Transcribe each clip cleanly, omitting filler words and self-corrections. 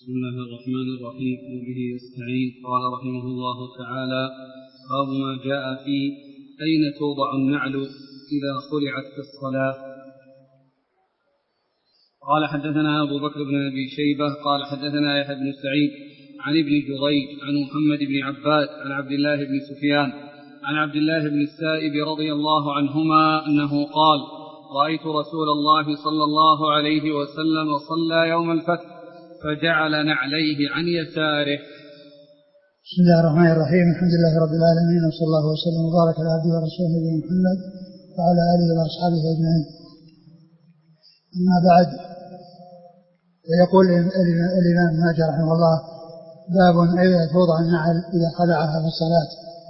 بسم الله الرحمن الرحيم. وبه يستعين. قال رحمه الله تعالى: باب ما جاء في أين توضع النعل إذا خلعت في الصلاة. قال حدثنا أبو بكر بن أبي شيبة قال حدثنا يحيى بن سعيد عن ابن جريج عن محمد بن عباد عن عبد الله بن سفيان عن عبد الله بن السائب رضي الله عنهما أنه قال: رأيت رسول الله صلى الله عليه وسلم صلى يوم الفتح فجعل نعليه عن يساره. بسم الله الرحمن الرحيم. الحمد لله رب العالمين، وصلى الله وسلم وبارك على عبده ورسوله نبينا محمد وعلى آله وأصحابه أجمعين. أما بعد، ويقول الإمام ماجه رحمه الله: باب أين توضع النعل إذا خلعها في الصلاة.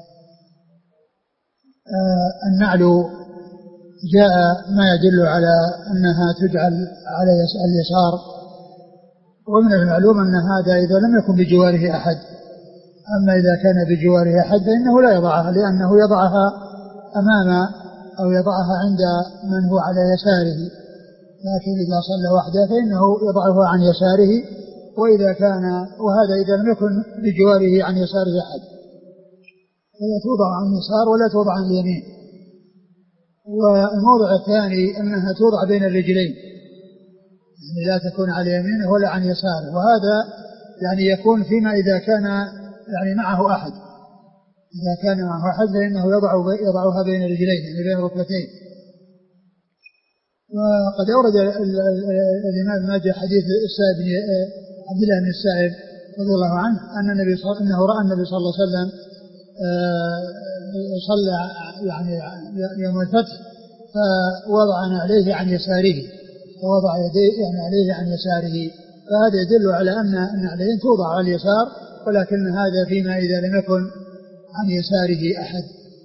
النعل جاء ما يدل على أنها تجعل على اليسار، ومن المعلوم أن هذا إذا لم يكن بجواره أحد. أما إذا كان بجواره أحد فإنه لا يضعها، لأنه يضعها أمام أو يضعها عند من هو على يساره، لكن إذا صلى وحده فإنه يضعها عن يساره. وهذا إذا لم يكن بجواره عن يساره أحد، فلا توضع عن اليسار ولا توضع عن اليمين. والموضع الثاني أنها توضع بين الرجلين، يعني لا تكون على يمينه ولا عن يساره، وهذا يعني يكون فيما إذا كان يعني معه أحد. إذا كان معه أحد فإنه يضعها بين الرجلين، يعني بين الركبتين. وقد أورد الإمام ماجه حديث عبد الله بن السائب رضي الله عنه أنه رأى النبي صلى الله عليه وسلم صلى يعني يوم الفتح فوضع عليه عن يساره، فوضع يديه يعني عليه عن يساره. فهذا يدل على أن النعلين توضع على اليسار، ولكن هذا فيما إذا لم يكن عن يساره أحد.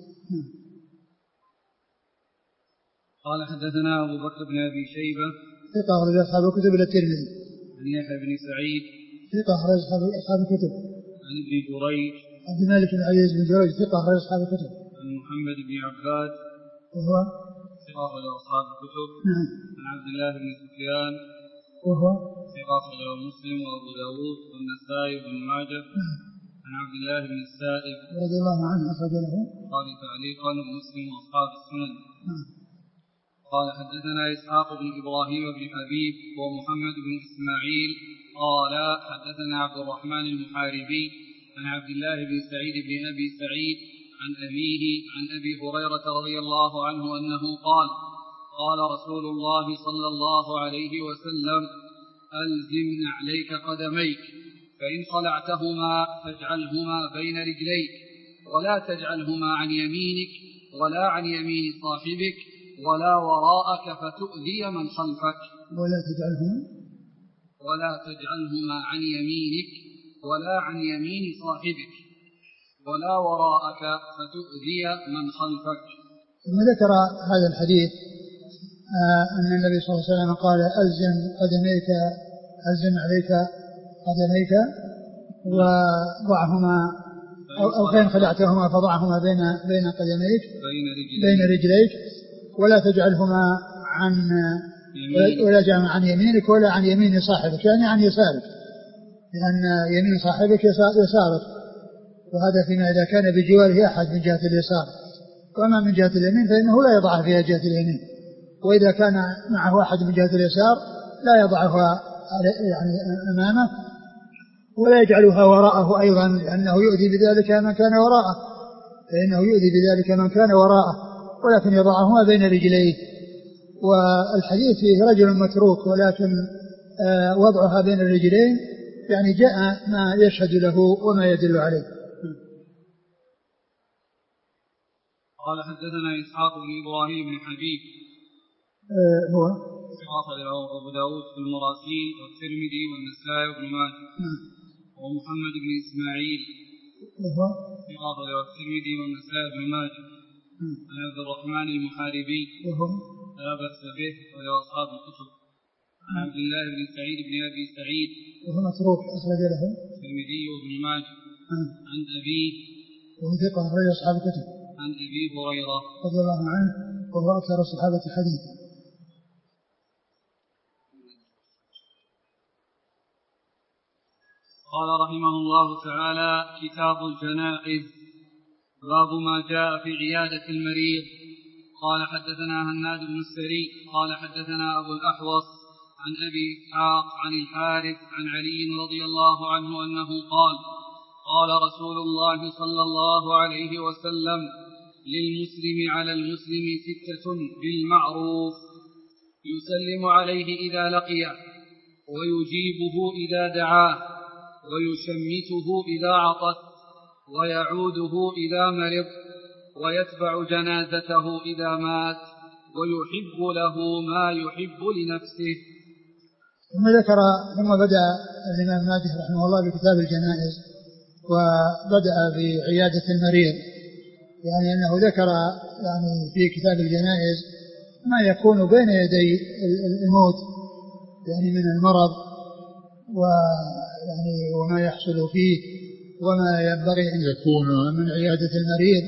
قال حدثنا أبو بكر بن أبي شيبة ثقة أخرج أصحاب الكتب إلى الترمذي. عن يحيى بن سعيد ثقة أخرج أصحاب الكتب. عن ابن جريج عبد الملك بن عزيز بن جريج ثقة أخرج أصحاب الكتب. عن محمد بن عباد وهو ثقة أخرج أصحاب الكتب. عن عبد الله بن سفيان وهو ثقة أخرج مسلم وأبو داود والنسائي وابن ماجه. عن عبد الله بن السائب رضي الله عنه أخرج له قال تعليقا ومسلم وأصحاب السنن. قال حدثنا إسحاق بن إبراهيم بن حبيب ومحمد بن إسماعيل قال حدثنا عبد الرحمن المحاربي عن عبد الله بن سعيد بن أبي سعيد عن أبيه عن أبي هريرة رضي الله عنه أنه قال: قال رسول الله صلى الله عليه وسلم: ألزم نعليك قدميك، فإن خلعتهما فاجعلهما بين رجليك، ولا تجعلهما عن يمينك ولا عن يمين صاحبك ولا وراءك فتؤذي من خلفك. ولا تجعلهما عن يمينك ولا عن يمين صاحبك ولا وراءك فتؤذي من خلفك. ثم ذكر هذا الحديث أن النبي صلى الله عليه وسلم قال: ألزم عليك قدميك وضعهما أو فإن خلعتهما فضعهما بين قدميك بين رجليك، ولا تجعلهما عن يمينك ولا عن يمين صاحبك، يعني عن يسارك، لأن يمين صاحبك يسارك، وهذا فيما إذا كان بجواره أحد من جهة اليسار. وأما من جهة اليمين فإنه لا يضعها في جهة اليمين، وإذا كان معه أحد من جهة اليسار لا يضعها يعني أمامه ولا يجعلها وراءه أيضا، لأنه يؤذي بذلك من كان وراءه، ولكن يضعهما بين رجليه. والحديث فيه رجل متروك، ولكن وضعها بين الرجلين يعني جاء ما يشهد له وما يدل عليه. قال حدثنا إسحاق بن إبراهيم بن حبيب هو أبو داود في المراسيل والترمذي والنسائي وابن ماجه. ومحمد بن إسماعيل وهو والترمذي والنسائي وابن ماجه. عن عبد الرحمن المحاربي وهو لا بأس به ولأصحاب الكتب. عن عبد الله بن سعيد بن أبي سعيد وهو متروك أخرج له الترمذي وابن ماجه. عن أبيه وهو ثقة أخرج أصحاب الكتب. عن أبي هريرة رضي الله عنه وهو أكثر الصحابة حديثا. قال رحمه الله تعالى: كتاب الجنائز. باب ما جاء في عيادة المريض. قال حدثنا هناد بن السري قال حدثنا أبو الأحوص عن أبي إسحاق عن الحارث عن علي رضي الله عنه أنه قال: قال رسول الله صلى الله عليه وسلم: للمسلم على المسلم 6 بالمعروف: يسلم عليه إذا لقيه، ويجيبه إذا دعاه، ويشمته إذا عطس، ويعوده إذا مرض، ويتبع جنازته إذا مات، ويحب له ما يحب لنفسه. ثم بدأ الإمام مالك رحمه الله بكتاب الجنائز، وبدأ بعيادة المريض، يعني أنه ذكر يعني في كتاب الجنائز ما يكون بين يدي الموت، يعني من المرض ويعني وما يحصل فيه وما ينبغي أن يكون من عيادة المريض.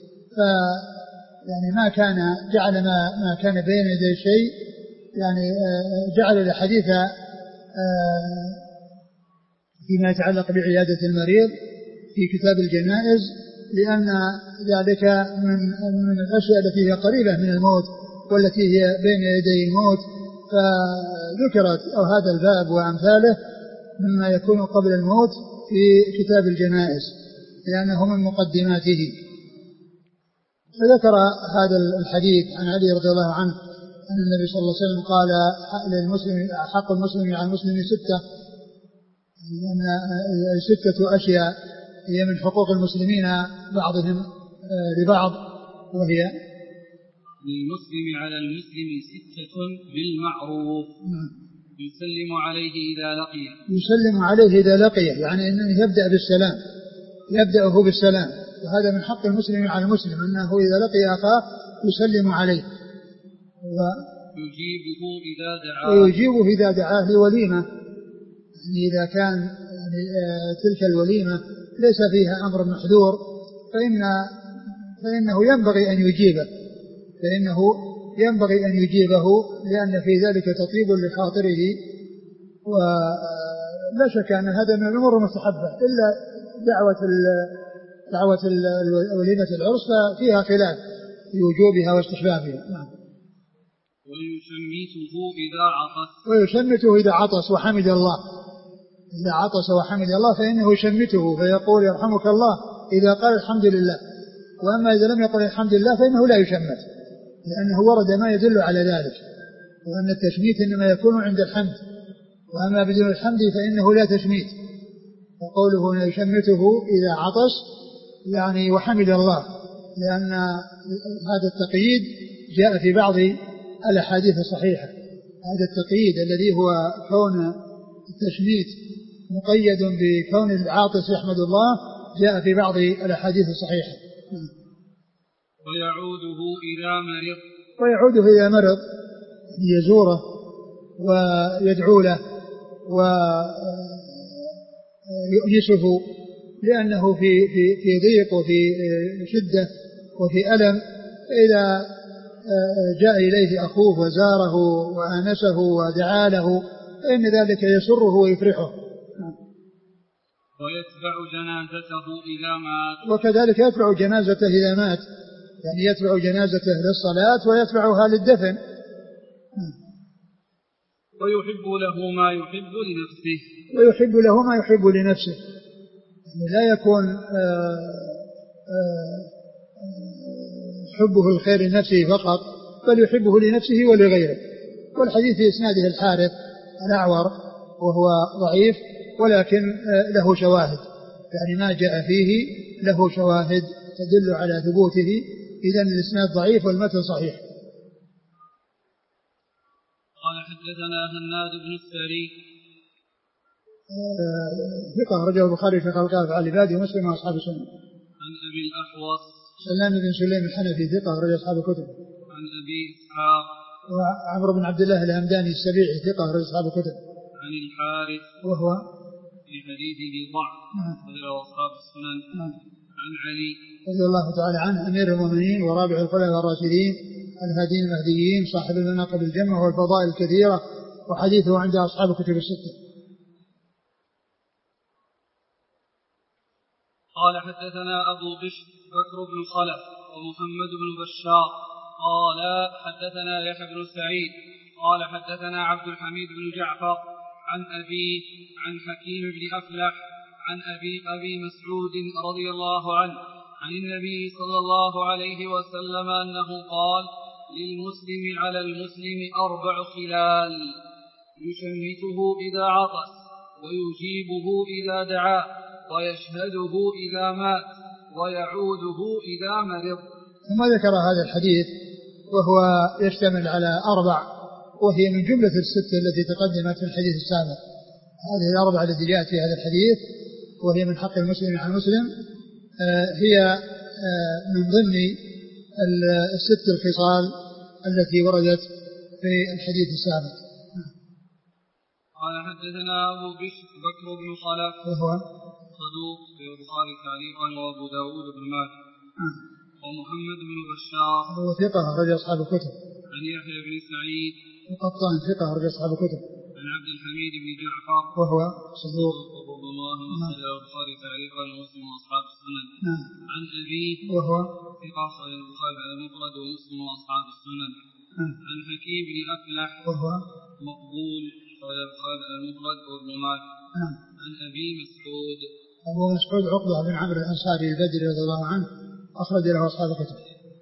يعني ما كان جعل ما كان بين يدي شيء، يعني جعل الحديث فيما يتعلق بعيادة المريض في كتاب الجنائز، لأن ذلك من الأشياء التي هي قريبة من الموت والتي هي بين يدي الموت، فذكرت أو هذا الباب وأمثاله مما يكون قبل الموت في كتاب الجنائز لأنه من مقدماته. فذكر هذا الحديث عن علي رضي الله عنه أن النبي صلى الله عليه وسلم قال: للمسلم حق المسلم على المسلم 6، لأن 6 أشياء هي من حقوق المسلمين بعضهم لبعض، وهي: للمسلم على المسلم 6 بالمعروف: يسلم عليه إذا لقيه. يسلم عليه إذا لقيه، يعني أنه يبدأ بالسلام، يبدأه بالسلام، وهذا من حق المسلم على المسلم أنه إذا لقي أخاه يسلم عليه، ويجيبه إذا دعاه لوليمة. يعني إذا كان يعني تلك الوليمة ليس فيها أمر محذور فإنه ينبغي أن يجيبه، لأن في ذلك تطيب لخاطره، ولا شك أن هذا من الأمور المستحبة، إلا دعوة وليمة العرس فيها خلاف في وجوبها واستحبابها. ويشمته إذا عطس وحمد الله، إذا عطس وحمد الله فإنه يشمته فيقول: يرحمك الله، إذا قال الحمد لله. وأما إذا لم يقل الحمد لله فإنه لا يشمت، لأنه ورد ما يدل على ذلك، وأن التشميت إنما يكون عند الحمد، وأما بدون الحمد فإنه لا تشميت. وقوله يشمته إذا عطس يعني وحمد الله، لأن هذا التقييد جاء في بعض الأحاديث الصحيحة. هذا التقييد الذي هو كون التشميت مقيد بكون العاطس يحمد الله جاء في بعض الأحاديث الصحيحة. ويعوده إذا مرض يزوره ويدعو له ويؤنسه، لأنه في ضيق وفي شدة وفي ألم، فإذا جاء إليه أخوه وزاره وآنسه ودعا له فإن ذلك يسره ويفرحه. ويتبع جنازته إذا مات. وكذلك يتبع جنازته إذا مات، يعني يتبع جنازته للصلاة ويتبعها للدفن. ويحب له ما يحب لنفسه. ويحب له ما يحب لنفسه، يعني لا يكون حبه الخير لنفسه فقط، بل يحبه لنفسه ولغيره. والحديث في إسناده الحارث الأعور وهو ضعيف، ولكن له شواهد، يعني ما جاء فيه له شواهد تدل على ثبوته. إذن الإسناد ضعيف والمتن صحيح. قال حدثنا هناد بن السري ثقة رجل البخاري في خلق أفعال العباد ومسلم وأصحاب السنة. عن أبي الأحوص سلام بن سليم الحنفي ثقة رجل أصحاب الكتب. عن أبي إسحاق وعمرو بن عبد الله الهمداني السبيعي ثقة رجل أصحاب الكتب. عن الحارث وهو في حديثه ضعف رجل أصحاب السنن. عن علي رضي الله تعالى عنه أمير المؤمنين ورابع الخلفاء الراشدين الهادين المهديين صاحب المناقب الجمة والفضائل الكثيرة، وحديثه عند أصحاب الكتب الستة. قال حدثنا أبو بشر بكر بن خلف ومحمد بن بشار قال حدثنا يحيى بن سعيد قال حدثنا عبد الحميد بن جعفر عن أبيه عن حكيم بن أفلح عن أبي مسعود رضي الله عنه عن النبي صلى الله عليه وسلم أنه قال للمسلم على المسلم 4 خلال: يشمته إذا عطس، ويجيبه إذا دعاه، ويشهده إذا مات، ويعوده إذا مرض. ثم ذكر هذا الحديث وهو يشتمل على 4 وهي من جملة الستة التي تقدمت في الحديث السابق. هذه 4 التي جاءت في هذا الحديث وهي من حق المسلم على المسلم هي من ضمن الست الخصال التي وردت في الحديث السابق. قال حدثنا أبو بشر بكر بن خلف وهو صدوق في البخاري تعليقا وأبو داود بن ماجه ومحمد بن بشار هو ثقة أخرج أصحاب الكتب. عن يحيى بن سعيد وقطان ثقة أخرج أصحاب الكتب. عن عبد الحميد بن جعفر وهو صدوق الله أخرج البخاري تعليقا ومسلم وأصحاب السنن. عن أبيه وهو ثقة أخرج البخاري المفرد ومسلم وأصحاب السنن. عن حكيم بن أفلح وهو مقبول أخرج البخاري المفرد وابن ماجه. عن أبي مسعود أبو مسعود عقبة بن عمرو الأنصاري البدري رضي الله عنه أخرج له أصحاب الكتب.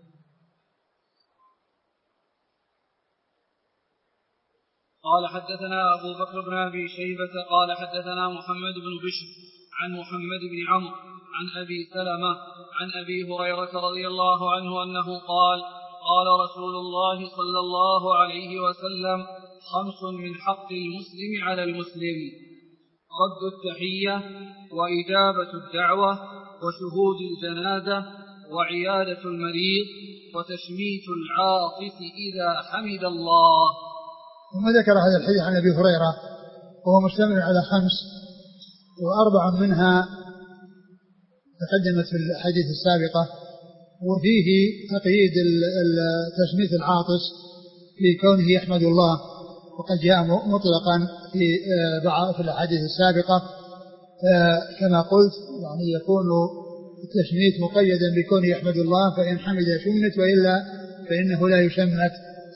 قال حدثنا أبو بكر بن أبي شيبة قال حدثنا محمد بن بشر عن محمد بن عمرو عن أبي سلمة عن أبي هريرة رضي الله عنه أنه قال: قال رسول الله صلى الله عليه وسلم: 5 من حق المسلم على المسلم: رد التحية، وإجابة الدعوة، وشهود الجنازة، وعيادة المريض، وتشميت العاطس إذا حمد الله. ثم ذكر هذا الحديث عن أبي هريرة وهو مشتمل على 5 و4 منها تقدمت في الحديث السابقة، وفيه تقييد تشميت العاطس في كونه يحمد الله، وقد جاء مطلقا في الأحاديث السابقة كما قلت يعني يكون التشميت مقيدا بكونه يحمد الله، فإن حمد شمت وإلا فإنه لا يشمت.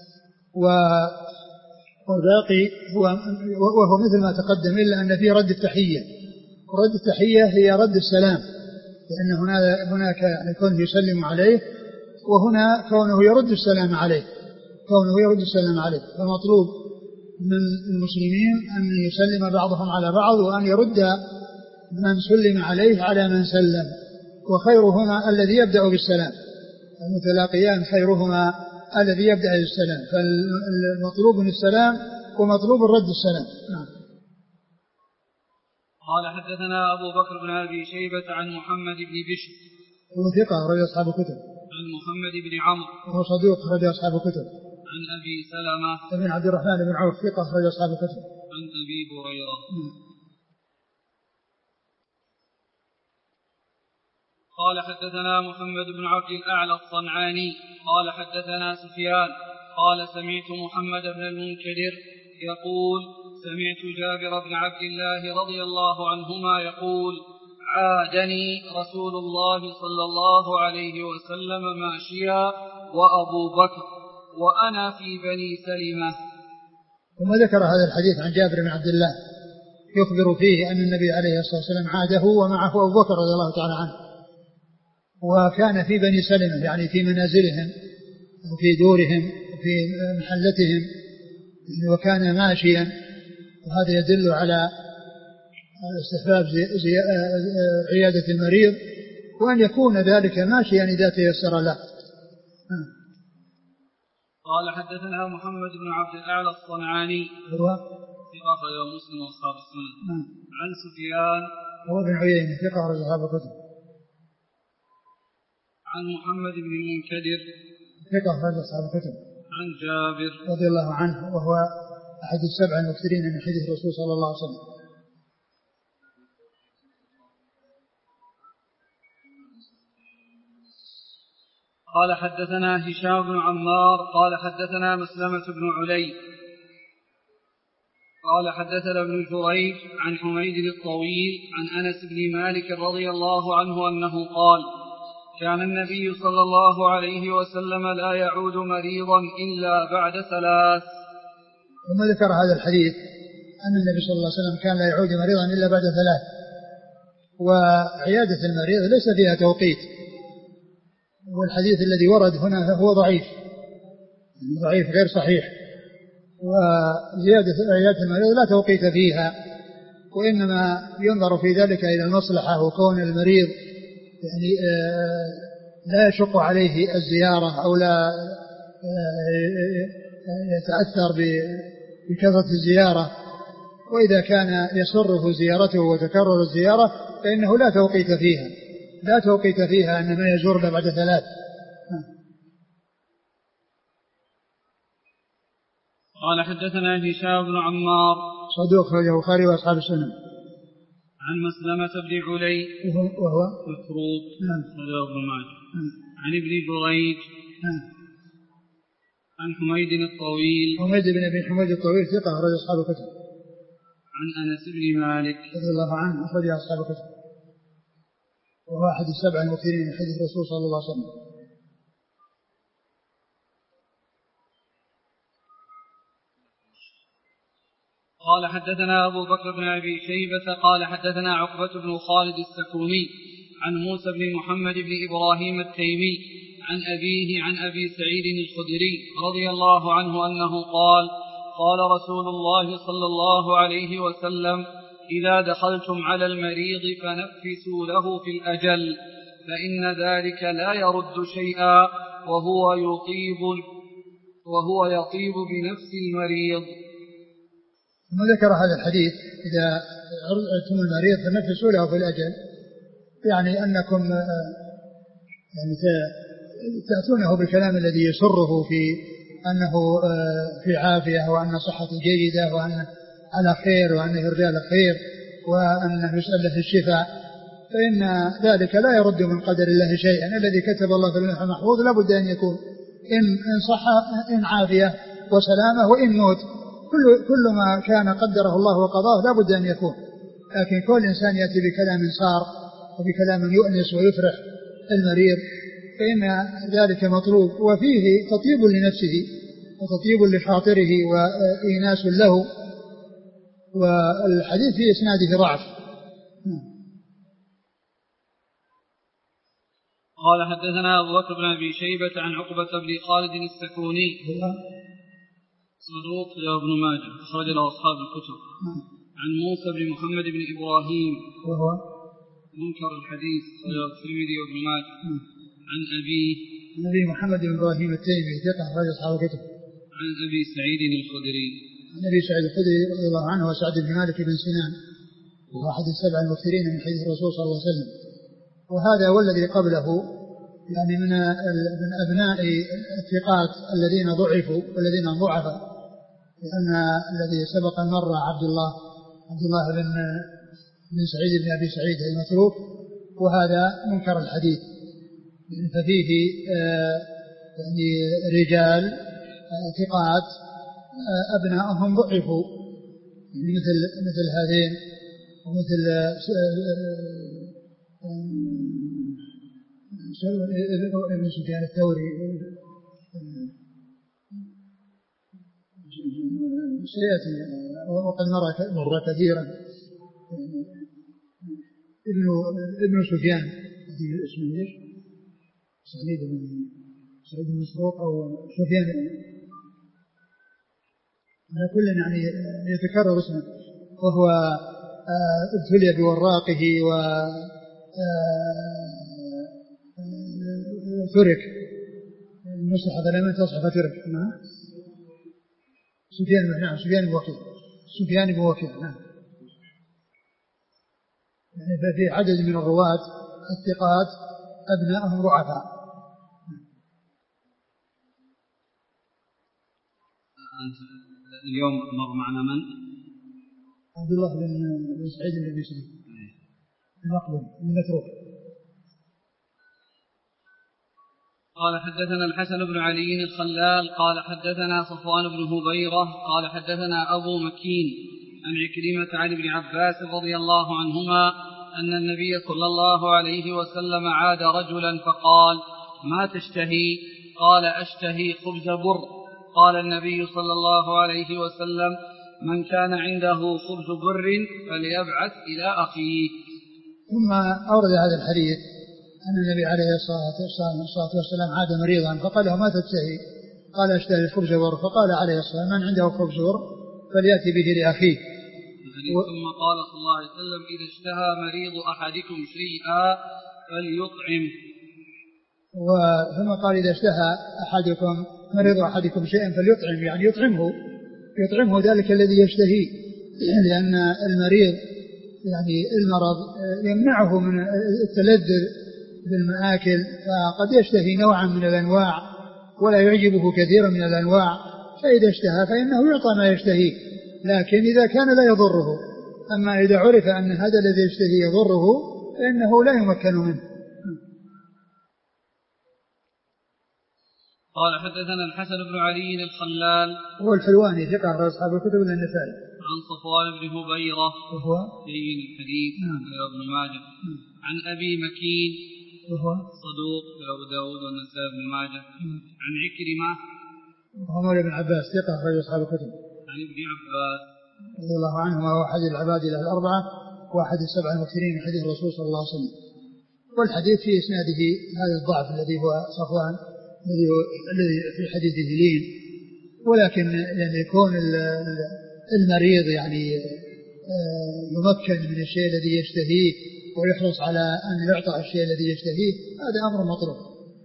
والباقي وهو مثل ما تقدم إلا أن فيه رد التحية، ورد التحية هي رد السلام، لأن هناك يعني كونه يسلم عليه، وهنا كونه يرد السلام عليه، فمطلوب من المسلمين أن يسلم بعضهم على بعض، وأن يرد من سلم عليه على من سلم، وخيرهما الذي يبدأ بالسلام، المتلاقيان خيرهما الذي يبدأ بالسلام، فالمطلوب من السلام ومطلوب الرد السلام. قال حدثنا أبو بكر بن أبي شيبة عن محمد بن بشر هو ثقة أخرج أصحاب الكتب. عن محمد بن عمرو وهو صدوق أخرج أصحاب الكتب. عن أبي سلمة بن عبد الرحمن بن عوف ثقة أخرج أصحاب الكتب. عن أبي هريرة. قال حدثنا محمد بن عبد الأعلى الصنعاني قال حدثنا سفيان قال سمعت محمد بن المنكدر يقول: سمعت جابر بن عبد الله رضي الله عنهما يقول: عادني رسول الله صلى الله عليه وسلم ماشيا وأبو بكر وأنا في بني سلمة. ثم ذكر هذا الحديث عن جابر بن عبد الله يخبر فيه أن النبي عليه الصلاة والسلام عاده ومعه أبو بكر رضي الله تعالى عنه، وكان في بني سلمة يعني في منازلهم وفي دورهم وفي محلتهم، وكان ماشيا، وهذا يدل على استحباب عيادة المريض، وأن يكون ذلك ماشيا إذا تيسر له. قال حدثنا محمد بن عبد الأعلى الصنعاني هو ثقة أخرج مسلم وأصحاب السنن. عن سفيان هو بن عيينة ثقة أخرج أصحاب الكتب. عن محمد بن المنكدر ثقة أخرج أصحاب الكتب. عن جابر رضي الله عنه وهو أحد 7 المكثرين من حديث الرسول صلى الله عليه وسلم. قال حدثنا هشام بن عمار قال حدثنا مسلمة بن علي قال حدثنا ابن جريج عن حميد الطويل عن أنس بن مالك رضي الله عنه أنه قال كان النبي صلى الله عليه وسلم لا يعود مريضا إلا بعد 3. ثم ذكر هذا الحديث أن النبي صلى الله عليه وسلم كان لا يعود مريضا إلا بعد 3. وعيادة المريض ليس فيها توقيت، والحديث الذي ورد هنا هو ضعيف غير صحيح. وزيادة عيادة المريض لا توقيت فيها، وإنما ينظر في ذلك إلى المصلحة، وكون المريض يعني لا يشق عليه الزيارة أو لا يتأثر بكثرة الزيارة، وإذا كان يسره زيارته وتكرر الزيارة فإنه لا توقيت فيها أن ما يزور بعد 3. قال حدثنا هشام بن عمار صدوق أخرجه البخاري وأصحاب السنن. عن مسلمة بن علي وهو متروك أخرجه ابن ماجه. عن ابن جريج عن حميد الطويل بن حميد الطويل ثقة أخرج أصحاب الكتب. عن أنس بن مالك رضي الله عنه أخرج أصحاب الكتب، وهو أحد 7 المكثرين من حديث الرسول صلى الله عليه وسلم. قال حدثنا أبو بكر بن أبي شيبة قال حدثنا عقبة بن خالد السكوني عن موسى بن محمد بن إبراهيم التيمي عن أبيه عن أبي سعيد الخدري رضي الله عنه أنه قال قال رسول الله صلى الله عليه وسلم إذا دخلتم على المريض فنفسوا له في الأجل فإن ذلك لا يرد شيئا وهو يطيب بنفس المريض. ثم ذكر هذا الحديث إذا عرضتم المريض فنفسوا له في الأجل، يعني أنكم يعني تأتونه بالكلام الذي يسره في أنه في عافية وأن صحته جيدة وأنه على خير وأنه يرجى له خير وأنه يسأل له الشفاء، فإن ذلك لا يرد من قدر الله شيئا. الذي كتب الله في اللوح المحفوظ لابد أن يكون إن صح إن عافية وسلامة وإن موت، كل ما كان قدره الله وقضاه لابد أن يكون. لكن كل إنسان يأتي بكلام صار وبكلام يؤنس ويفرح المريض فإن ذلك مطلوب، وفيه تطيب لنفسه وتطيب لخاطره وإيناس له. والحديث في إسناده ضعف. قال حدثنا أبو بكر بن أبي شيبة عن عقبة بن خالد السكوني صدوق له ابن ماجه أخرج له أصحاب الكتب. عن موسى بن محمد بن إبراهيم وهو منكر الحديث أخرجه الترمذي وابن ماجه. عن أبي محمد بن إبراهيم التيمي ثقة أخرج أصحاب الكتب. عن أبي سعيد الخدري النبي سعيد الخدري رضي الله عنه وسعد بن مالك بن سنان وهو أحد 7 المكثرين من حديث الرسول صلى الله عليه وسلم. وهذا والذي قبله يعني من أبناء الثقات الذين ضعفوا والذين ضعفوا، لأن الذي سبق مرة عبد الله بن سعيد بن أبي سعيد المتروك، وهذا منكر الحديث، ففيه يعني رجال ثقات أبنائهم ضعفوا مثل هذين ومثل ابن سفيان الثوري سيأتي وقد مر كثيرا ابن سفيان اسمه ايش؟ سعيد بن مسروق أو سفيان، على كل يعني يتكرر اسمه، وهو ابتلي بوراقه وترك المصلحة فلم تصحف ترك. سفيان بن وكيع نعم. يعني ففي عدد من الرواة الثقات أبنائهم ضعفاء. اليوم مر معنا من؟ عبد الله بن سعيد بن أبي سعيد المقبل المتروك. قال حدثنا الحسن بن علي الخلال قال حدثنا صفوان بن هبيرة قال حدثنا أبو مكين عن عكرمة عن ابن عباس رضي الله عنهما أن النبي صلى الله عليه وسلم عاد رجلا فقال: ما تشتهي؟ قال: أشتهي خبز بر. قال النبي صلى الله عليه وسلم: من كان عنده خبز بر فليبعث إلى أخيه. ثم أورد هذا الحديث أن النبي عليه الصلاة والسلام عاد مريضا فقال له: ما تشتهي؟ قال: أشتهي خبز بر. فقال عليه الصلاة والسلام: من عنده خبز بر فليأتي به لأخيه. ثم قال صلى الله عليه وسلم: إذا اشتهى مريض أحدكم شيئا فليطعم. ثم قال: إذا اشتهى مريض أحدكم شيئا فليطعم، يعني يطعمه ذلك الذي يشتهيه، لأن المريض يعني المرض يمنعه من التلذذ بالمآكل، فقد يشتهي نوعا من الأنواع ولا يعجبه كثيرا من الأنواع، فإذا اشتهى فإنه يعطى ما يشتهيه، لكن إذا كان لا يضره. أما إذا عرف أن هذا الذي يشتهي يضره فإنه لا يمكن منه. قال: حدثنا الحسن بن علي الخلال هو الحلواني ثقة أخرج أصحاب الكتب إلا النسائي. عن صفوان بن هبيرة وهو لين الحديث ابن ماجه. عن أبي مكين وهو صدوق أبو داود والنسائي بن ماجه. عن عكرمة وهو بن عباس ثقة أخرج أصحاب الكتب. عن ابن عباس رضي الله عنهما هو أحد العباد الأربعة وأحد السبع المكثرين من حديث الرسول صلى الله عليه وسلم. والحديث في إسناده هذا الضعف الذي هو صفوان الذي في حديثه لين، ولكن يعني يكون المريض يعني يمكن من الشيء الذي يشتهيه ويحرص على أن يعطى الشيء الذي يشتهيه، هذا أمر مطلوب.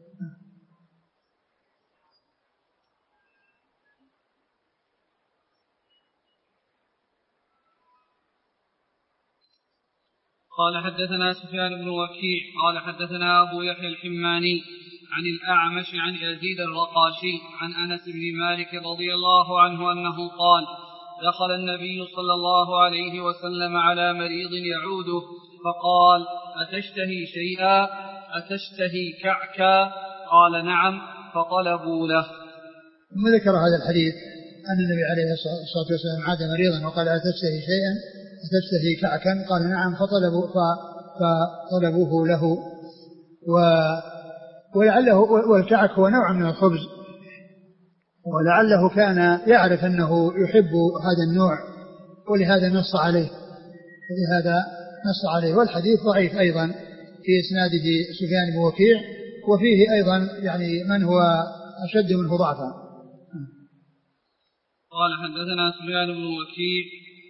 قال: حدثنا سفيان بن وكيع قال: حدثنا أبو يحيى الحماني عن الأعمش عن يزيد الرقاشي عن أنس بن مالك رضي الله عنه أنه قال: دخل النبي صلى الله عليه وسلم على مريض يعوده فقال: أتشتهي شيئا؟ أتشتهي كعكا؟ قال: نعم. فطلبوا له. ثم ذكر هذا الحديث أن النبي عليه الصلاة والسلام عاد مريضا وقال: أتشتهي شيئا؟ أتشتهي كعكا؟ قال: نعم. فطلبوه له. ولعله والكعك هو نوع من الخبز، ولعله كان يعرف أنه يحب هذا النوع ولهذا نص عليه. والحديث ضعيف أيضا في إسناده سفيان بن وكيع، وفيه أيضا يعني من هو أشد منه ضعفا. قال: حدثنا سفيان بن وكيع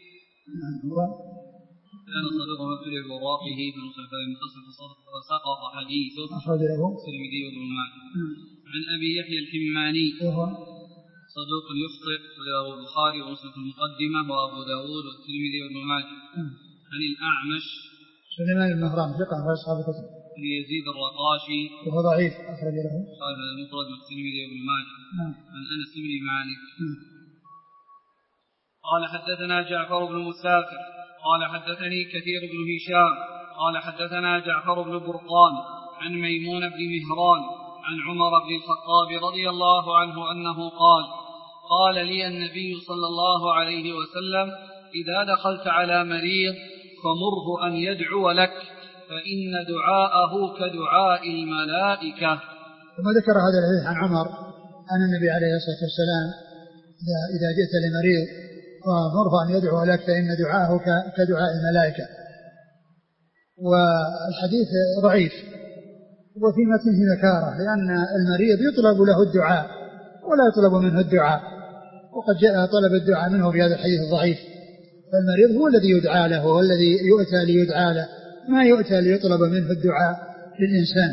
كان صدوق مبتلى بوراقه في نصف المتصل فسقط حديثه الترمذي وابن ماجه. عن ابي يحيى الحماني صدوق يخطئ وله البخاري ومسلم في المقدمه وابو داود والترمذي وابن ماجه. عن الاعمش سليمان بن مهران ثقة في أصحاب الكتب. يزيد الرقاشي وهو ضعيف أخرج له قال المفرد والترمذي وابن ماجه. عن انس بن مالك قال: حدثنا جعفر بن مسافر قال: حدثني كثير بن هشام قال: حدثنا جعفر بن برقان عن ميمون بن مهران عن عمر بن الخطاب رضي الله عنه أنه قال لي النبي صلى الله عليه وسلم: إذا دخلت على مريض فمره أن يدعو لك فإن دعاءه كدعاء الملائكة. ثم ذكر هذا الحديث عن عمر أن النبي عليه الصلاة والسلام إذا جئت لمريض فمره أن يدعو لك فإن دعاءه كدعاء الملائكة. والحديث ضعيف وفي متنه نكارة، لأن المريض يطلب له الدعاء ولا يطلب منه الدعاء، وقد جاء طلب الدعاء منه في هذا الحديث الضعيف. فالمريض هو الذي يدعى له، هو الذي يؤتى ليدعى له، ما يؤتى ليطلب منه الدعاء للإنسان.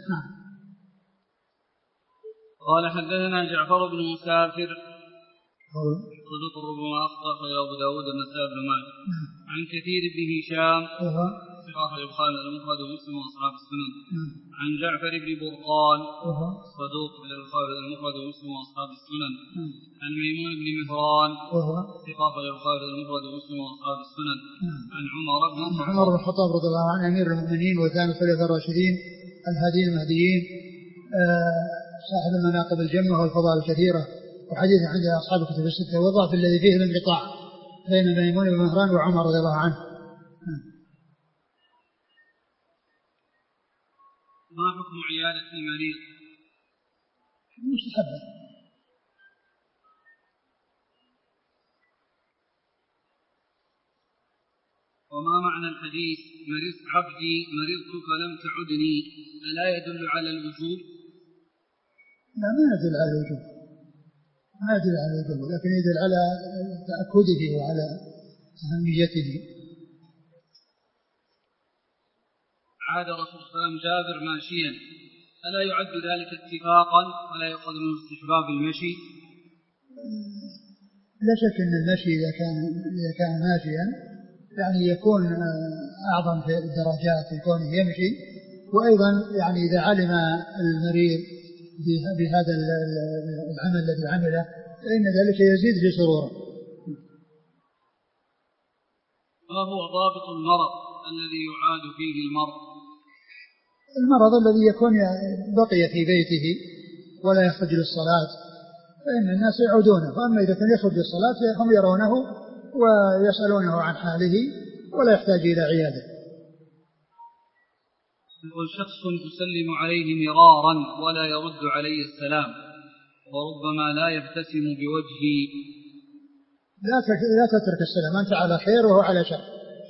قال: حدثنا جعفر بن مسافر صدوق ربما أخطأ إلى أبو داود والنسائي بن ماجه. عن كثير بن هشام صحاح البخاري المفرد ومسلم وأصحاب السنن. عن جعفر بن برقان صدوق إلى البخاري المفرد ومسلم وأصحاب السنن. عن ميمون بن مهران صحاح البخاري المفرد ومسلم وأصحاب السنن. عن عمر بن الخطاب رضي الله عنه أمير المؤمنين وثاني الخلفاء الراشدين الهادي المهديين صاحب المناقب الجمة والفضائل الكثيرة، وحديث عند أصحاب الكتب الستة، والضعف الذي فيه الانقطاع بين ميمون بن مهران وعمر رضي الله عنه. ما حكم عيادة المريض؟ مستحبة. وما معنى الحديث مرضت عبدي مرضت فلم تعدني ألا يدل على الوجوب؟ لا، ما يدل على الوجوب، ما يدل على الوجوب، لكن يدل على تأكده وعلى أهميته. عاد رسول الله صلى الله عليه وسلم جابر ماشيا ألا يعد ذلك اتفاقا ولا يؤخذ من استحباب المشي؟ لا شك أن المشي إذا كان ماشيا يعني يكون أعظم في الدرجات يكون يمشي. وأيضا يعني إذا علم المريض بهذا العمل الذي عمله فإن ذلك يزيد في سروره. ما هو ضابط المرض الذي يعاد فيه المرض؟ المرض الذي يكون بقي في بيته ولا يخرج للصلاة فإن الناس يعودونه، فأما إذا كان يخرج للصلاة فهم يرونه ويسألونه عن حاله ولا يحتاج إلى عيادة. يقول شخص أسلم عليه مرارا ولا يرد علي السلام وربما لا يبتسم بوجهي. لا تترك السلام، أنت على خير وهو على شر.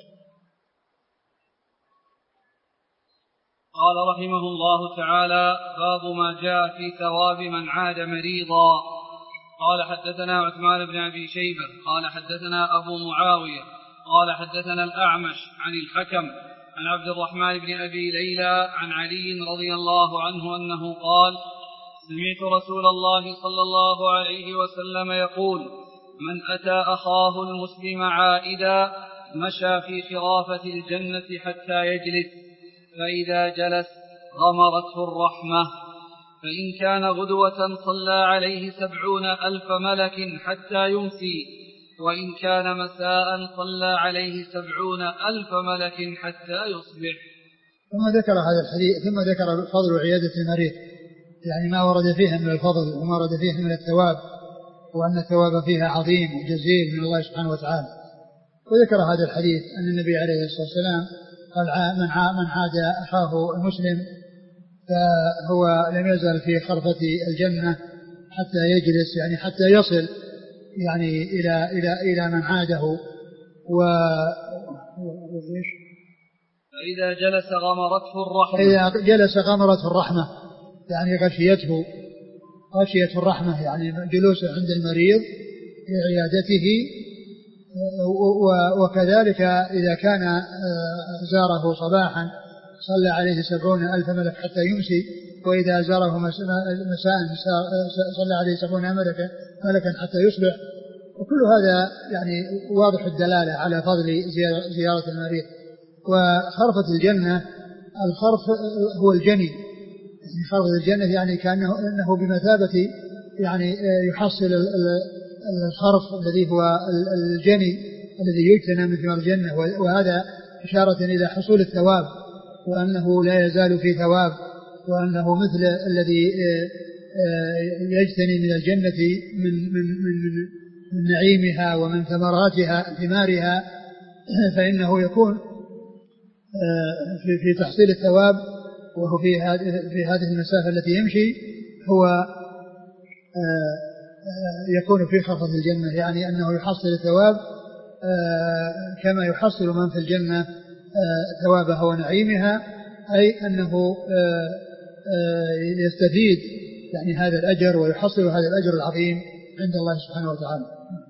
قال رحمه الله تعالى باب ما جاء في ثواب من عاد مريضا. قال حدثنا عثمان بن أبي شيبة قال حدثنا أبو معاوية قال حدثنا الأعمش عن الحكم عن عبد الرحمن بن أبي ليلى عن علي رضي الله عنه أنه قال سمعت رسول الله صلى الله عليه وسلم يقول من أتى أخاه المسلم عائدا مشى في خرافة الجنة حتى يجلس فإذا جلس غمرته الرحمة فإن كان غدوة صلى عليه 70,000 ملك حتى يمسي وإن كان مساء صلى عليه 70,000 ملك حتى يصبح. ثم ذكر هذا الحديث ثم ذكر فضل عيادة المريض، يعني ما ورد فيها من الفضل وما ورد فيها من الثواب، وأن الثواب فيها عظيم وجزيل من الله سبحانه وتعالى. وذكر هذا الحديث أن النبي عليه الصلاة والسلام قال من عاد أخاه المسلم فهو لم يزل في خرفة الجنة حتى يجلس، يعني حتى يصل يعني إلى من عاده. فإذا جلس غمرته الرحمة، فإذا جلس غمرته الرحمة، يعني غشية الرحمة، يعني جلوسه عند المريض لعيادته. وكذلك إذا كان زاره صباحا صلى عليه 70,000 ملك حتى يمسي، وإذا زاره مساء صلى عليه 70 ملكا حتى يصبح. وكل هذا يعني واضح الدلالة على فضل زيارة المريض. وخرفة الجنة، الخرف هو الجني، يعني خرفة الجنة يعني كأنه بمثابة يعني يحصل الخرف الذي هو الجني الذي يجتنى من ثمار الجنة، وهذا إشارة إلى حصول الثواب، وأنه لا يزال في ثواب، وأنه مثل الذي يجتني من الجنة من نعيمها ومن ثمارها، فإنه يكون في تحصيل الثواب، وهو في هذه المسافة التي يمشي هو يكون في خرفة الجنة، يعني أنه يحصل الثواب كما يحصل من في الجنة ثوابها ونعيمها، أي أنه يستفيد يعني هذا الأجر ويحصل هذا الأجر العظيم عند الله سبحانه وتعالى.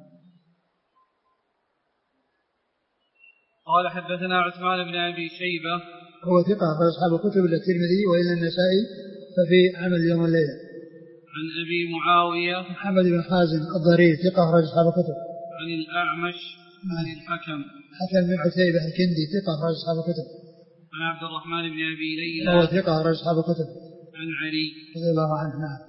قال حدثنا عثمان بن أبي شيبة هو ثقة أخرج أصحاب الكتب إلا الترمذي وإلا النسائي ففي عمل يوم الليلة. عن أبي معاوية محمد بن حازم الضرير ثقة أخرج أصحاب الكتب. عن الأعمش عن الحكم بن عتيبة الكندي ثقة أخرج أصحاب الكتب. عن عبد الرحمن بن أبي ليلى هو ثقة أخرج أصحاب الكتب. عن علي رضي الله عنه. نعم.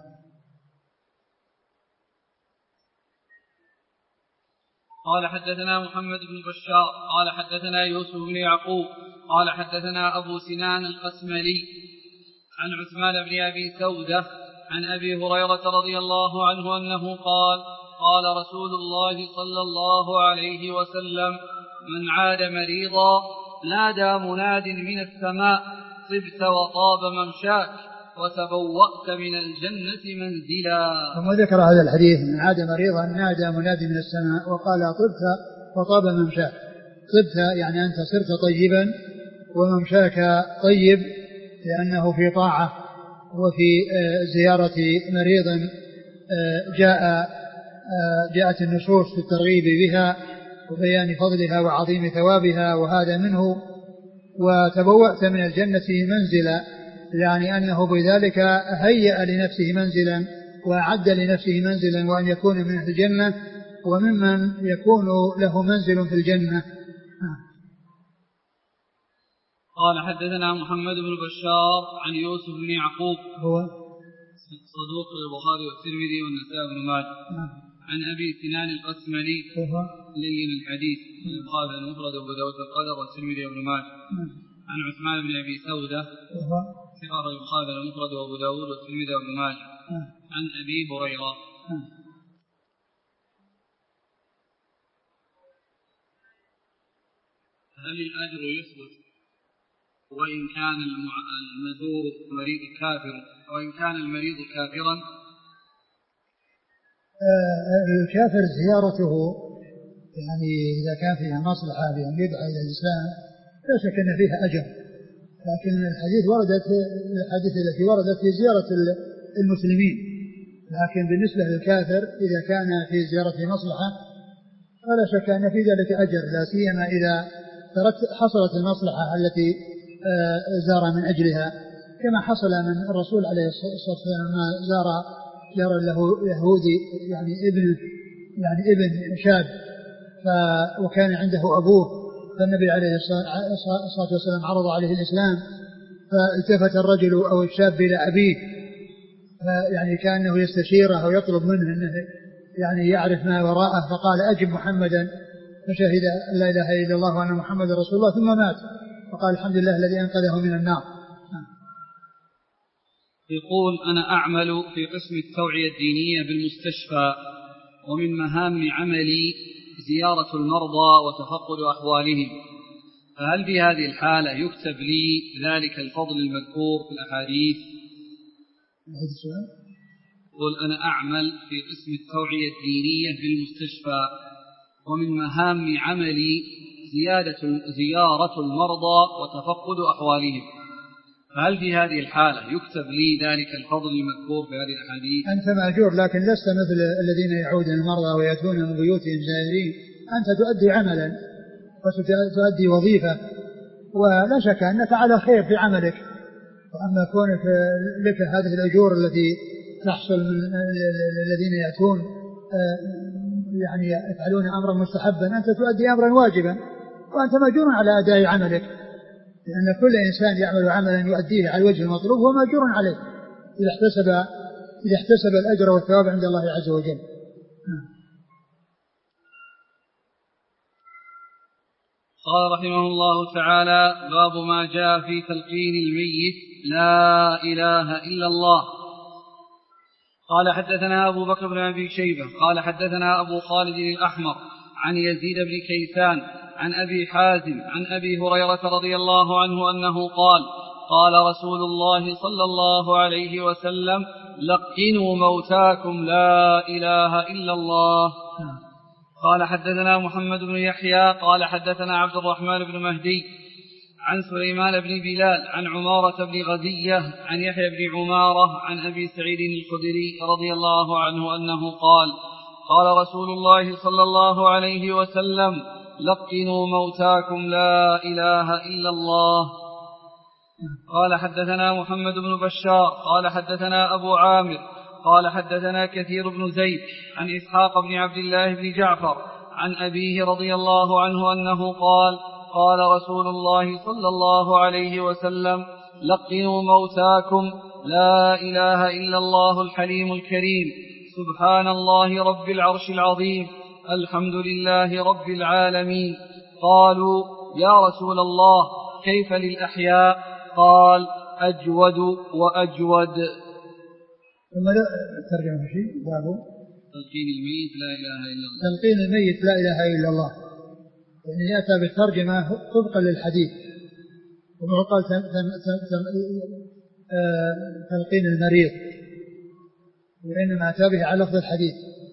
قال حدثنا محمد بن بشار قال حدثنا يوسف بن يعقوب قال حدثنا أبو سنان القسملي عن عثمان بن أبي سودة عن أبي هريرة رضي الله عنه أنه قال قال رسول الله صلى الله عليه وسلم: من عاد مريضا نادى مناد من السماء: طبت وطاب ممشاك وتبوأت من الجنة منزلا. ثم ذكر هذا الحديث: من عاد مريضا نادى مناد من السماء وقال: طبت وطاب ممشاك. طبت يعني أنت صرت طيبا، وممشاك طيب لأنه في طاعة وفي زيارة مريض جاءت النصوص في الترغيب بها وبيان فضلها وعظيم ثوابها، وهذا منه. وتبوأت من الجنة منزلا، يعني أنه بذلك هيأ لنفسه منزلا وأعد لنفسه منزلا، وأن يكون من أهل الجنة وممن يكون له منزل في الجنة. قال حدثنا محمد بن بشار عن يوسف بن يعقوب هو صدوق البخاري والترمذي والنسائي بن ماجه عن أبي سنان القسملي لين الحديث البخاري المفرد وأبو داود القدر والترمذي وابن ماجه عن عثمان بن أبي سودة ثقة البخاري المفرد وأبو داود والترمذي وابن ماجه عن أبي هريرة. هل الأجر يثبت وإن كان المزور مريض كافر وإن كان المريض كافرا؟ الكافر زيارته يعني إذا كان فيها مصلحة بأن يدعى إلى الإسلام لا شك أن فيها أجر، لكن الحديث التي وردت في زيارة المسلمين، لكن بالنسبة للكافر إذا كان في زيارته مصلحة فلا شك أن في ذلك أجر، لا سيما إذا حصلت المصلحة التي زار من أجلها، كما حصل من الرسول عليه الصلاة والسلام ما زار له يهودي يعني ابن شاب وكان عنده أبوه، فالنبي عليه الصلاة والسلام عرض عليه الإسلام، فالتفت الرجل أو الشاب إلى أبيه يعني كأنه يستشيره ويطلب منه أنه يعني يعرف ما وراءه، فقال: أجب محمدا، فشهد أن لا إله إلا الله وأن محمد رسول الله، ثم مات، فقال: الحمد لله الذي أنقذه من النار. يقول: أنا أعمل في قسم التوعية الدينية بالمستشفى، ومن مهام عملي زيارة المرضى وتفقد أحوالهم، فهل في هذه الحالة يكتب لي ذلك الفضل المذكور في الأحاديث؟ يقول: أنا أعمل في قسم التوعية الدينية بالمستشفى، ومن مهام عملي زيارة المرضى وتفقد أحوالهم، فهل في هذه الحالة يكتب لي ذلك الفضل المذكور في هذه الأحاديث؟ أنت مأجور، لكن لست مثل الذين يعودون المرضى ويأتون من بيوتهم زائرين، أنت تؤدي عملا وتؤدي وظيفة، ولا شك أنك على خير في عملك. وأما كونك لك هذه الأجور التي تحصل من الذين يأتون يعني يفعلون أمرا مستحبا، أنت تؤدي أمرا واجبا، وأنت مأجور على أداء عملك، لأن كل إنسان يعمل عملا يؤديه على الوجه المطلوب هو مأجور عليه إذا احتسب الأجر والثواب عند الله عز وجل. قال رحمه الله تعالى: باب ما جاء في تلقين الميت لا إله إلا الله. قال حدثنا أبو بكر بن أبي شيبة قال حدثنا أبو خالد الأحمر عن يزيد بن كيسان عن أبي حازم عن أبي هريرة رضي الله عنه أنه قال: قال رسول الله صلى الله عليه وسلم: لقنوا موتاكم لا إله إلا الله. قال حدثنا محمد بن يحيى قال حدثنا عبد الرحمن بن مهدي عن سليمان بن بلال عن عمارة بن غزية عن يحيى بن عمارة عن أبي سعيد الخدري رضي الله عنه أنه قال: قال رسول الله صلى الله عليه وسلم: لقنوا موتاكم لا إله إلا الله. قال حدثنا محمد بن بشار قال حدثنا أبو عامر قال حدثنا كثير بن زيد عن إسحاق بن عبد الله بن جعفر عن أبيه رضي الله عنه أنه قال: قال رسول الله صلى الله عليه وسلم: لقنوا موتاكم لا إله إلا الله الحليم الكريم، سبحان الله رب العرش العظيم، الحمد لله رب العالمين. قالوا: يا رسول الله كيف للأحياء؟ قال: أجود وأجود. ثم ترجمة شيء بابه تلقين الميت لا إله إلا الله. تلقين الميت لا إله إلا الله، يعني يأتى بالترجمة طبقا للحديث، وقال تلقين المريض، وإنما أتى به على لفظ الحديث.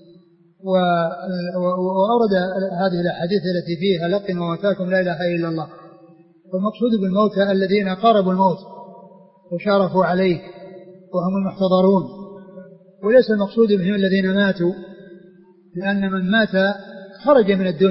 وأورد هذه الأحاديث التي فيها لقن وموتاكم لا إله إلا الله. والمقصود بالموتى الذين قاربوا الموت وشارفوا عليه وهم المحتضرون، وليس المقصود بهم الذين ماتوا، لأن من مات خرج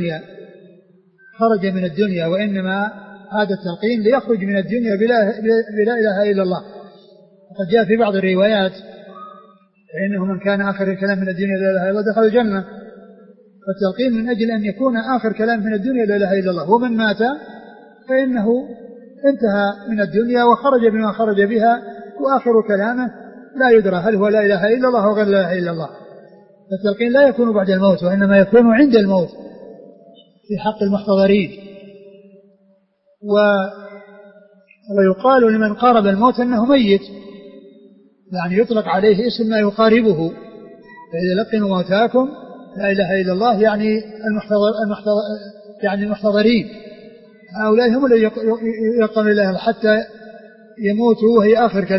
من الدنيا، وإنما هذا التلقين ليخرج من الدنيا بلا إله إلا الله. وقد جاء في بعض الروايات فإنه من كان آخر الكلام من الدنيا لا إله إلا الله دخل الجنة، فالتلقين من أجل أن يكون آخر كلام من الدنيا لا إله إلا الله. ومن مات فإنه انتهى من الدنيا وخرج بما خرج بها، وآخر كلامه لا يدرى هل هو لا إله إلا الله وغير لا إله إلا الله. فالتلقين لا يكون بعد الموت، وإنما يكون عند الموت في حق المحتضرين. ويقال لمن قارب الموت أنه ميت، يعني يطلق عليه اسم ما يقاربه. فإذا لقنوا موتاكم لا إله إلا الله يعني المحتضرين، هؤلاء هم الذين يلقنون الله حتى يموتوا وهي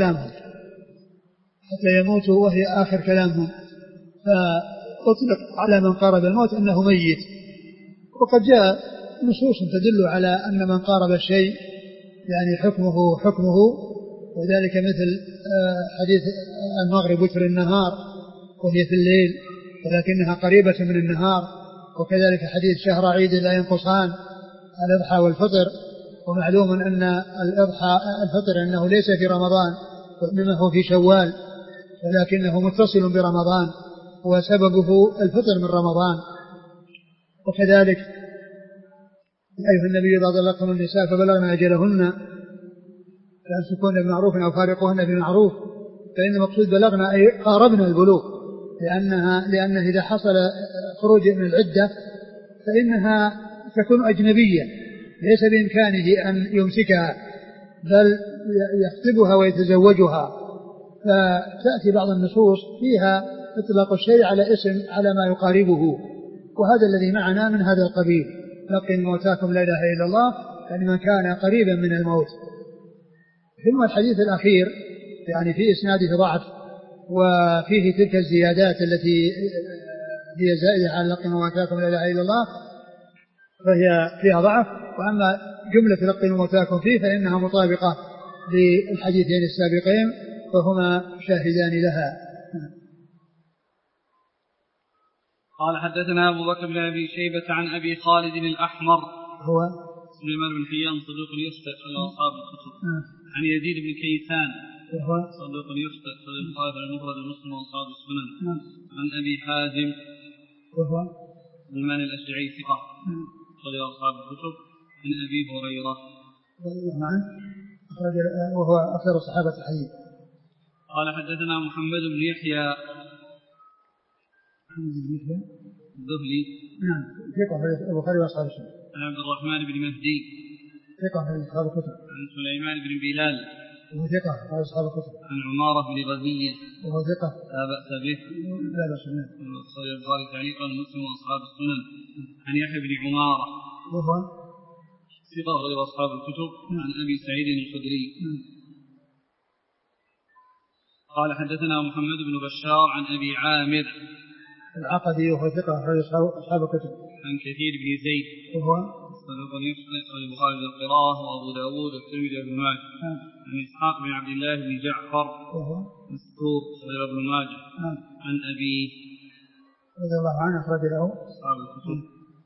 آخر كلامهم، فأطلق على من قارب الموت أنه ميت. وقد جاء نصوص تدل على أن من قارب الشيء يعني حكمه، وذلك مثل حديث المغرب وتر النهار وهي في الليل ولكنها قريبة من النهار، وكذلك حديث شهر عيد لا ينقصان الأضحى والفطر. ومعلوم أن الفطر أنه ليس في رمضان وإنما هو في شوال، ولكنه متصل برمضان وسببه الفطر من رمضان. وكذلك أيها النبي إذا طلقتم النساء فبلغن أجلهن فأمسكوهن بمعروف أو فارقوهن بمعروف، فإن المقصود بلغنا أي قاربنا البلوغ، لأنه إذا حصل خروج من العدة فإنها تكون أجنبية ليس بإمكانه أن يمسكها بل يخطبها ويتزوجها. فتأتي بعض النصوص فيها إطلاق الشيء على اسم على ما يقاربه، وهذا الذي معنا من هذا القبيل. لقن موتاكم لا إله إلا الله يعني من كان قريبا من الموت. ثم الحديث الأخير يعني في إسناده ضعف، وفيه تلك الزيادات التي هي زائدة على لقن موتاكم لا إله إلا الله فهي فيها ضعف. وأما جملة لقن موتاكم فيه فإنها مطابقة للحديثين السابقين فهما شاهدان لها. قال حدثنا أبو بكر بن أبي شيبة عن أبي خالد الأحمر هو سليمان بن حيان صدوق يخطئ على أصحاب الكتب، عن يزيد بن كيسان صدوق يخطئ صدوق البخاري المفرد ومسلم وأصحاب السنن، عن أبي حازم وهو سلمان الأشعري ثقة صدوق أصحاب الكتب، عن أبي هريرة وهو أكثر الصحابة الحديث. قال حدثنا محمد بن يحيى الذهلي نعم ثقة في البخاري وأصحاب السنن، عن عبد الرحمن بن مهدي ثقة في أصحاب الكتب، عن سليمان بن بلال وهو ثقة في أصحاب الكتب، عن عمارة بن غزية وهو ثقة لا بأس به لا بأس به صحيح البخاري تعليقا مسلم وأصحاب السنن، عن يحيى بن عمارة وهو ثقة غير أصحاب الكتب، عن أبي سعيد الخدري. قال حدثنا محمد بن بشار عن أبي عامر العقدي وهو ثقة غير أصحاب الكتب، عن كثير بن زيد وهو صدوق يخطئ البخاري بالقراءة وأبو داود والترمذي وابن ماجه، عن إسحاق بن عبد الله بن جعفر وهو مستور صدوق ابن ماجه، عن أبيه رضي الله عنه أخرج له أصحاب الكتب.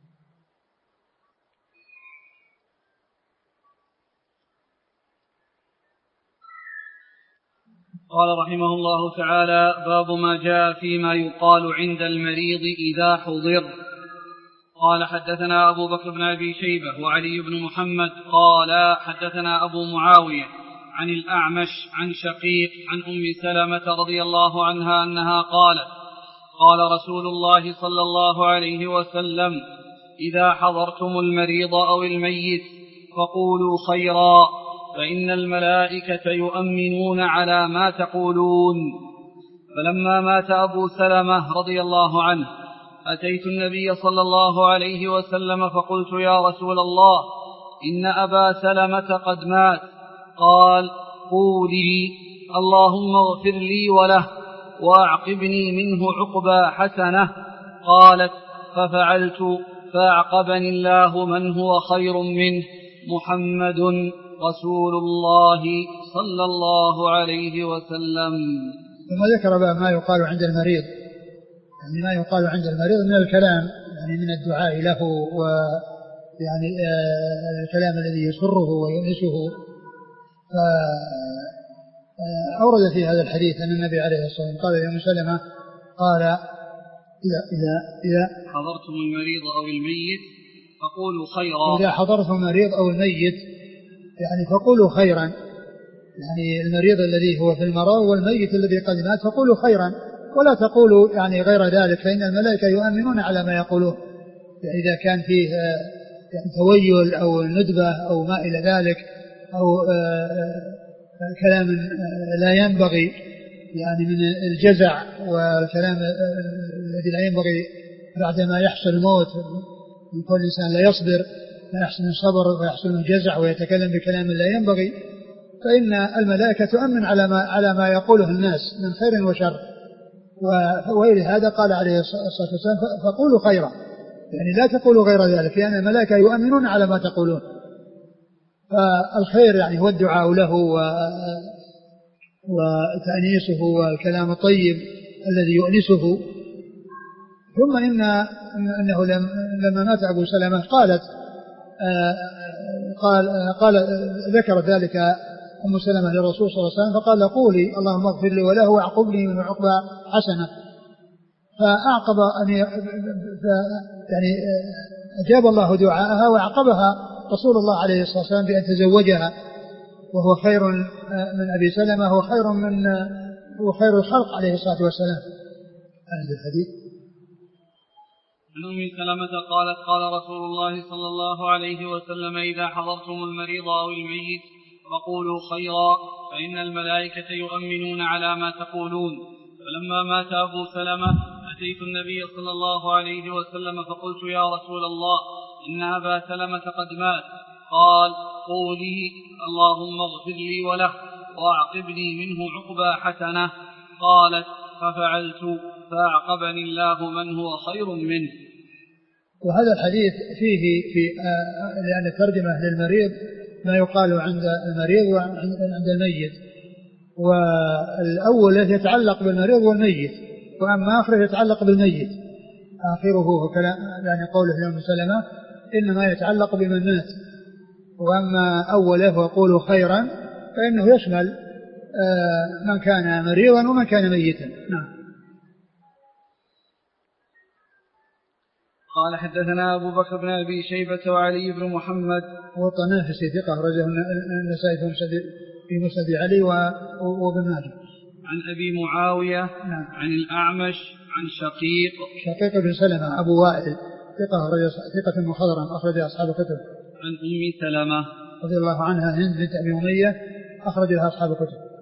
قال رحمه الله تعالى: باب ما جاء فيما يقال عند المريض إذا حضر. قال حدثنا أبو بكر بن أبي شيبة وعلي بن محمد قال حدثنا أبو معاوية عن الأعمش عن شقيق عن أم سلمة رضي الله عنها أنها قالت: قال رسول الله صلى الله عليه وسلم: إذا حضرتم المريض أو الميت فقولوا خيرا، فإن الملائكة يؤمنون على ما تقولون. فلما مات أبو سلمة رضي الله عنه أتيت النبي صلى الله عليه وسلم فقلت يا رسول الله إن أبا سلمة قد مات. قال قولي اللهم اغفر لي وله وأعقبني منه عقبى حسنة. قالت ففعلت فأعقبني الله من هو خير منه محمد رسول الله صلى الله عليه وسلم. ثم ذكر ما يقال عند المريض، يعني ما يقال عند المريض من الكلام، يعني من الدعاء له ويعني الكلام الذي يسره ويؤنسه. فأورد في هذا الحديث أن النبي عليه الصلاة والسلام قال يا سلمة قال إذا حضرتم المريض أو الميت فقولوا خيرا. إذا حضرتم المريض أو الميت يعني فقولوا خيرا، يعني المريض الذي هو في المرض والميت الذي قد مات فقولوا خيرا، ولا تقولوا يعني غير ذلك، فإن الملائكة يؤمنون على ما يقولون. إذا كان فيه يعني تويل أو ندبة أو ما إلى ذلك أو كلام لا ينبغي، يعني من الجزع والكلام الذي لا ينبغي بعدما يحصل الموت، من كل إنسان لا يصبر، لا يحسن الصبر ويحسن الجزع ويتكلم بكلام لا ينبغي، فإن الملائكة تؤمن على ما يقوله الناس من خير وشر. ولهذا قال عليه الصلاة والسلام فقولوا خيرا، يعني لا تقولوا غير ذلك، لأن الملائكة يؤمنون على ما تقولون. فالخير يعني هو الدعاء له وتأنيسه والكلام الطيب الذي يؤنسه. ثم إنه لما مات أبو سلمة قال ذكر ذلك أم سلمة للرسول صلى الله عليه وسلم فقال قولي اللهم اغفر لي وله واعقبني من عقبى حسنة. فأعقب يعني أجاب الله دعاءها وأعقبها رسول الله عليه الصلاة والسلام بأن تزوجها، وهو خير من أبي سلمة، هو خير الخلق عليه الصلاة والسلام. هذا الحديث. عن أم سلمة قالت قال رسول الله صلى الله عليه وسلم إذا حضرتم المريض أو الميت فقولوا خيرا فإن الملائكة يؤمنون على ما تقولون. فلما مات أبو سلمة أتيت النبي صلى الله عليه وسلم فقلت يا رسول الله إن أبا سلمة قد مات. قال قولي اللهم اغفر لي وله وأعقبني منه عقبى حسنة. قالت ففعلت فأعقبني الله من هو خير منه. وهذا الحديث فيه لأن الترجمة للمريض ما يقال عند المريض وعند الميت، والأول يتعلق بالمريض والميت، وأما آخره يتعلق بالميت. آخره كلام يعني قوله لأم سلمة إنما يتعلق بمن مات، وأما أوله وقولوا خيرا فإنه يشمل من كان مريضا ومن كان ميتا. نعم. قال حدثنا أبو بكر بن أبي شيبة وعلي بن محمد والطنافسي ثقة أخرجه النسائي في مسند علي وابن ماجه. عن أبي معاوية نعم. عن الأعمش عن شقيق بن سلمة أبو وائل ثقة مخضرم أخرج أصحاب الكتب. عن أم سلمة رضي الله عنها هند بنت أبي أمية أخرج لها أصحاب الكتب.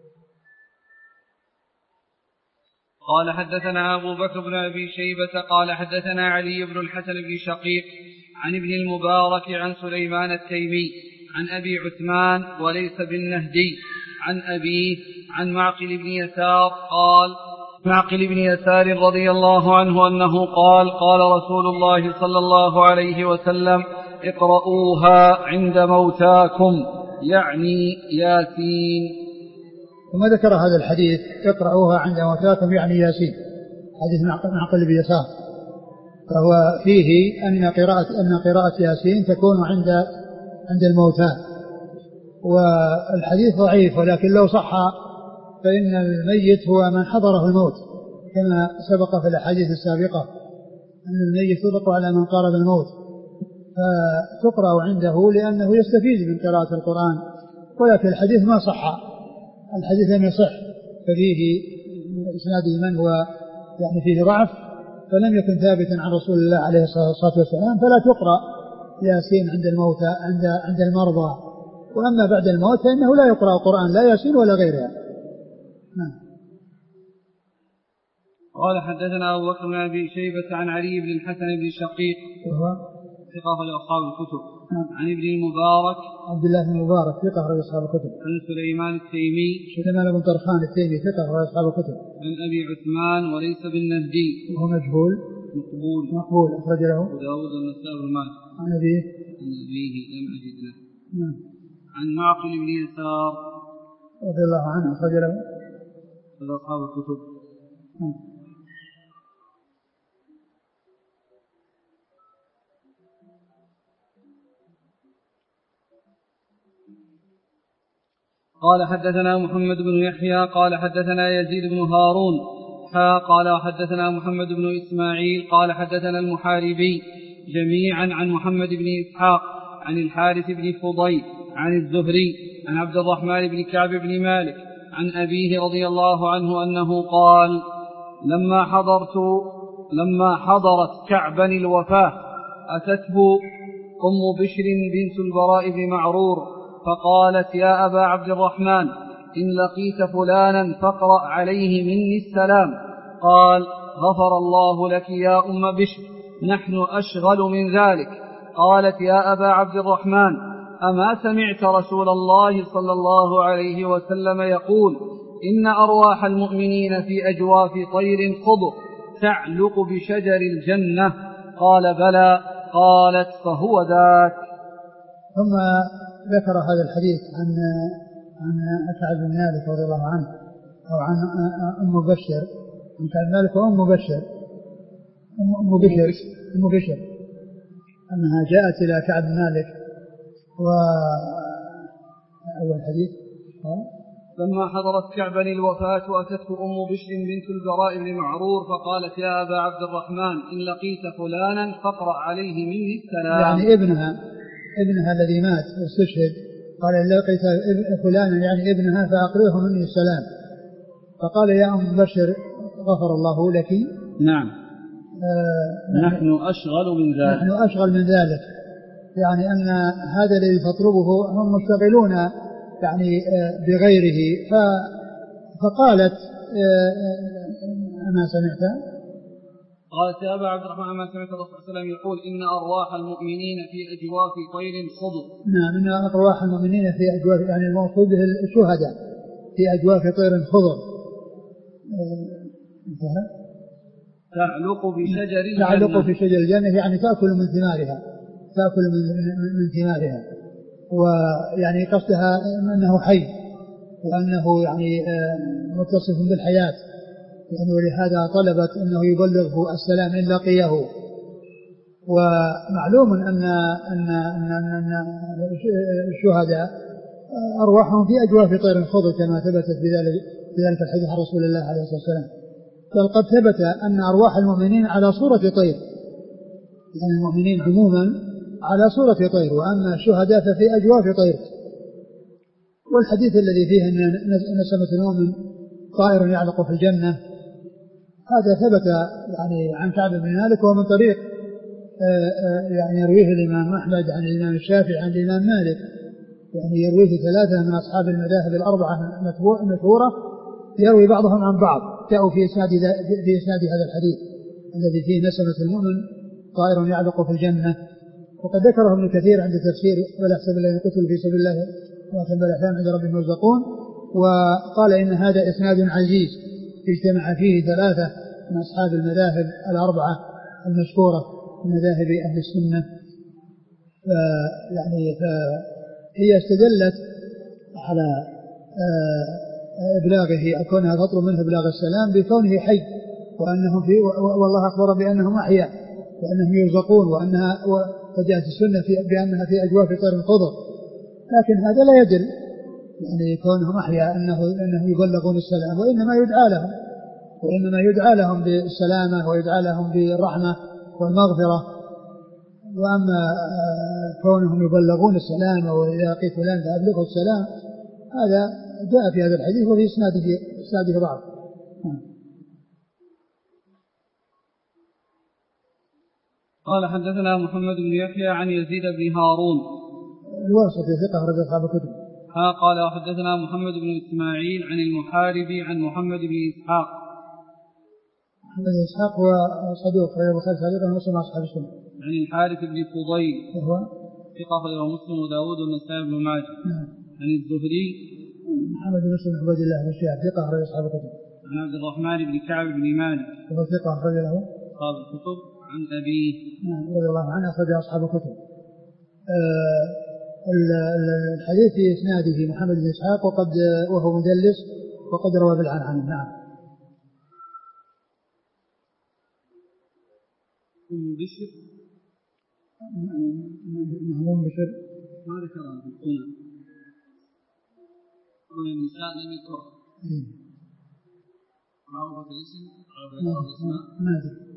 قال حدثنا أبو بكر بن أبي شيبة قال حدثنا علي بن الحسن بن شقيق عن ابن المبارك عن سليمان التيمي عن أبي عثمان وليس بالنهدي عن أبيه عن معقل بن يسار قال معقل بن يسار رضي الله عنه أنه قال قال رسول الله صلى الله عليه وسلم اقرؤوها عند موتاكم يعني ياسين. ثم ذكر هذا الحديث اقرأوها عند موتاكم يعني ياسين، حديث معقل بن يسار، فهو فيه أن قراءة ياسين تكون عند الموتى. والحديث ضعيف، ولكن لو صح فإن الميت هو من حضره الموت، كما سبق في الأحاديث السابقة أن الميت يطلق على من قارب الموت، فتقرأ عنده لأنه يستفيد من قراءة القرآن. ولكن الحديث ما صح، الحديث لم يصح، ففيه إسناده من هو يعني فيه ضعف، فلم يكن ثابتا عن رسول الله عليه الصلاة والسلام. فلا تقرأ ياسين عند الموتى عند المرضى، وأما بعد الموت فإنه لا يقرأ القرآن لا ياسين ولا غيرها. قال حدثنا أبو بكر بن أبي شيبة عن علي بن الحسن بن شقيق وهو ثقة لأصحاب الكتب. عن ابن المبارك عبد الله بن المبارك ثقة لأصحاب الكتب. عن سليمان التيمي سليمان بن طرخان التيمي ثقة لأصحاب الكتب. عن أبي عثمان وليس بالنهدي وهو مجهول مقبول أخرج له أبو داود والنسائي بن ماجه. عن أبيه لم أجد له. عن معقل بن يسار رضي الله عنه أخرج له أصحاب الكتب. قال حدثنا محمد بن يحيى قال حدثنا يزيد بن هارون قال حدثنا محمد بن إسماعيل قال حدثنا المحاربي جميعا عن محمد بن إسحاق عن الحارث بن فضيل عن الزهري عن عبد الرحمن بن كعب بن مالك عن أبيه رضي الله عنه أنه قال لما حضرت كعبا الوفاة أتته أم بشر بنت البراء بن معرور فقالت يا أبا عبد الرحمن إن لقيت فلانا فاقرأ عليه مني السلام. قال غفر الله لك يا أم بشر نحن أشغل من ذلك. قالت يا أبا عبد الرحمن أما سمعت رسول الله صلى الله عليه وسلم يقول إن أرواح المؤمنين في أجواف طير خضر تعلق بشجر الجنة؟ قال بلى. قالت فهو ذاك. ثم ذكر هذا الحديث عن كعب بن مالك رضي الله عنه أو عن أم بشر عن كعب بن مالك وأم بشر أم بشر أنها جاءت إلى كعب بن مالك وأول حديث لما حضرت كعبا الوفاة أتته أم بشر بنت البراء بن معرور فقالت يا أبا عبد الرحمن إن لقيت فلانا فاقرأ عليه مني السلام. يعني ابنها الذي مات واستشهد قال إن لقيت فلانا يعني ابنها فأقرئه مني السلام. فقال يا أم بشر غفر الله لك. نعم. نحن أشغل من ذلك يعني أن هذا الذي تطلبه هم مشتغلون يعني بغيره. فقالت أما سمعت؟ قالت يا أبا عبد الرحمن ما سمعت الرسول صلى الله عليه وسلم يقول إن أرواح المؤمنين في أجواف طير خضر. نعم إن أرواح المؤمنين في أجواف يعني المقصود به الشهداء في أجواف طير خضر تعلق في شجر الجنة يعني تأكل من ثمارها ويعني قصدها أنه حي وأنه يعني متصف بالحياة يعني ولهذا طلبت أنه يبلغه السلام إن لقيه. ومعلوم أن الشهداء أرواحهم في أجواف طير خضر كما ثبتت بذلك الحديث عن رسول الله عليه الصلاة والسلام. بل قد ثبت أن أرواح المؤمنين على صورة طير يعني المؤمنين عموما على صورة طير وأما الشهداء ففي أجواف طير. والحديث الذي فيه أن نسمة المؤمن طائر يعلق في الجنة هذا ثبت يعني عن كعب بن مالك ومن طريق يعني يرويه الإمام أحمد عن الإمام الشافعي عن الإمام مالك يعني يرويه ثلاثة من أصحاب المذاهب الأربعة مشهورة يروي بعضهم عن بعض جاءوا في إسناد هذا الحديث الذي فيه نسمة المؤمن طائر يعلق في الجنة. وقد ذكره ابن كثير عند تفسير ولا يحسب الذين قتلوا في سبيل الله وأتم الأحلام عند ربهم يرزقون وقال إن هذا إسناد عزيز اجتمع فيه ثلاثة من أصحاب المذاهب الأربعة المشهورة من مذاهب أهل السنة. هي استدلت على إبلاغه كونها تطلب منه إبلاغ السلام بكونه حي وأنهم والله أخبر بأنهم أحياء وأنهم يرزقون وجاءت السنة بأنها في أجواف طير خضر. لكن هذا لا يدل يعني كونهم أحياء أنهم يبلغون السلام وإنما يدعى لهم بالسلامة ويدعى لهم بالرحمة والمغفرة. وأما كونهم يبلغون السلام وإذا لقيت فلان فأبلغه السلام هذا جاء في هذا الحديث وفي إسناده ضعف. قال حدثنا محمد بن يحيى عن يزيد بن هارون الواسطي ثقة رجل أصحاب الكتب. قال حدثنا محمد بن إسماعيل عن المحاربي عن محمد بن إسحاق محمد بن إسحاق هو صدوق غير البخاري تعليقا ومسلم أصحاب السنة. عن الحارث بن فضيل وهو ثقة غير مسلم وداود والنسائي بن ماجه. عن الزهري محمد بن مسلم عبد الله بن شهاب ثقة أخرج أصحاب الكتب. عن عبد الرحمن بن كعب بن مالك وهو ثقة أخرج له أصحاب الكتب. عن أبيه رضي الله عنه أخرج أصحاب الكتب. الحديث في إسناده محمد بن إسحاق وهو مدلس وقد روى بالعنعنة. نعم. بشر مهموم بشر ما ذكرها هنا. النساء لم يذكر معروفة الاسم معروفة الاسماء ما أدري.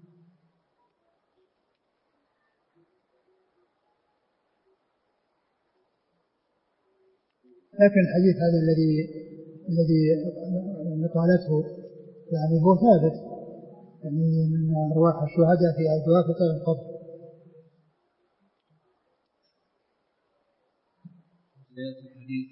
لكن الحديث هذا الذي قالته يعني هو ثابت يعني من أرواح الشهداء في أجواف طير القبر. الحديث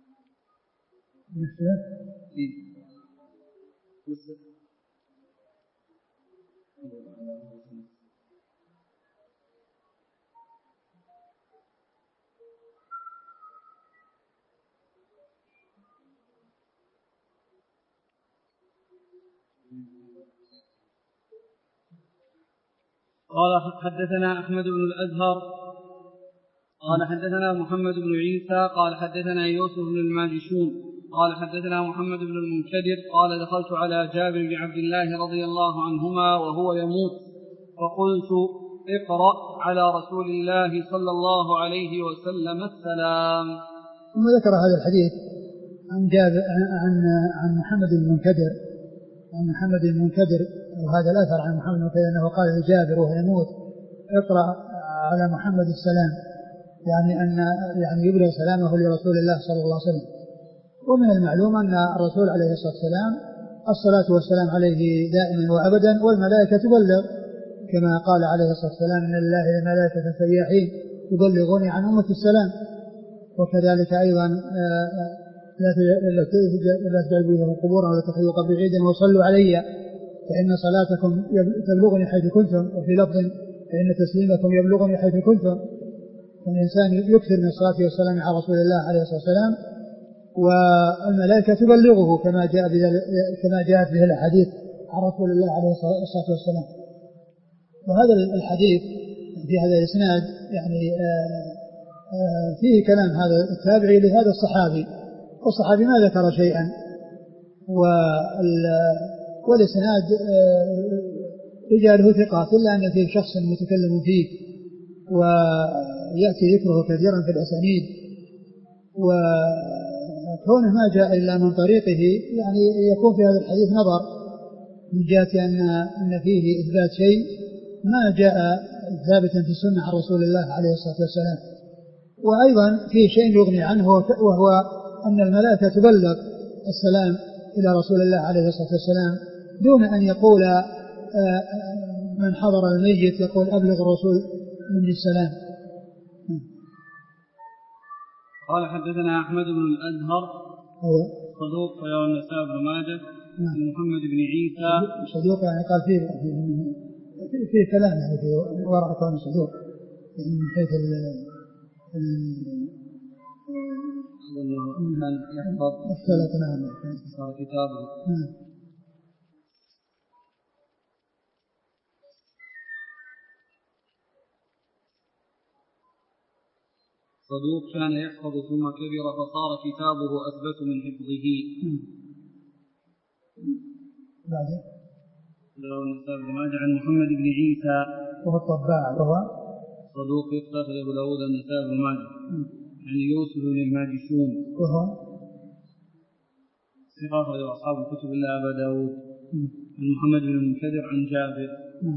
قال حدثنا أحمد بن الأزهر قال حدثنا محمد بن عيسى قال حدثنا يوسف بن الماجشون قال حدثنا محمد بن المنكدر قال دخلت على جابر بن عبد الله رضي الله عنهما وهو يموت فقلت اقرأ على رسول الله صلى الله عليه وسلم السلام. ثم ذكر هذا الحديث عن محمد بن المنكدر وهذا الأثر عن محمد بن المنكدر أنه قال لجابر وهو يموت اقرأ على محمد السلام يعني يبلغ سلامه لرسول الله صلى الله عليه وسلم. ومن المعلوم أن الرسول عليه الصلاة والسلام الصلاة والسلام عليه دائما وأبدا والملائكة تبلغ كما قال عليه الصلاة والسلام إن لله ملائكة سياحين يبلغوني عن أمة السلام. وكذلك أيضا لا تجعلوا لهم قبورا ولا تخلوا قبر عيدا وصلوا علي فإن صلاتكم تبلغني حيث كنتم وفي لفظ فإن تسليمكم يبلغني حيث كنتم. فالإنسان يكثر من الصلاة والسلام على رسول الله عليه الصلاة والسلام والملائكة تبلغه كما جاءت به الحديث عن رسول الله عليه الصلاة والسلام. وهذا الحديث في هذا الإسناد يعني فيه كلام هذا التابعي لهذا الصحابي والصحابي ما ذكر شيئا والإسناد رجاله ثقات إلا أن فيه شخص متكلم فيه ويأتي ذكره كثيرا في الأسانيد وكونه ما جاء إلا من طريقه يعني يكون في هذا الحديث نظر من جهة أن فيه إثبات شيء ما جاء ثابتا في السنة عن رسول الله عليه الصلاة والسلام. وأيضا فيه شيء يغني عنه وهو أن الملائكة تبلغ السلام إلى رسول الله عليه الصلاة والسلام دون أن يقول من حضر الميت يقول أبلغ الرسول مني السلام. قال حدثنا أحمد بن الأزهر صدوق رواه النسائي بن ماجه عن محمد بن عيسى صدوق يعني قال فيه كلام يعني في وراء كونه صدوق يعني من حيث كان يحفظ اختلط صار كتابه صدوق كان يحفظ ثم كبر فصار كتابه أثبت من حفظه. بعدين عن محمد بن عيسى وهو الطباع وهو صدوق يخطئ أبو داود النسائي بن ماجه عن يوسف بن الماجشون وهو ثقة أصحاب الكتب إلا أبا داود عن محمد بن المنكدر عن جابر.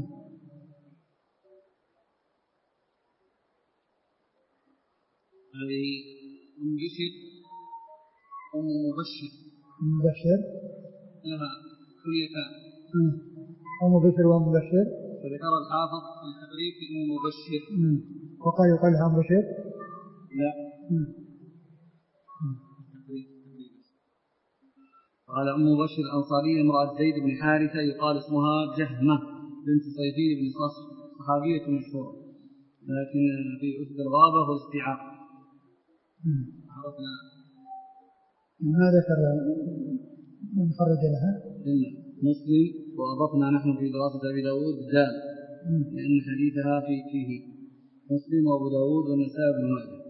هذه أم بشر أم مبشر لها كليتان أم بشر وأم مبشر فذكر الحافظ التقريب في أم مبشر وقال يقال لها أم بشر لا قال أم بشر الأنصارية امرأة زيد بن حارثة يقال اسمها جهمة بنت صيفي بن صخر صحابية مشهورة، لكن في أسد الغابة هو استيعاب. عرفنا ما ذكر من خرج لها إلا مسلم، وأضفنا نحن في دراسة أبي داود دال لأن حديثها فيه مسلم وأبو داود والنسائي بن ماجه.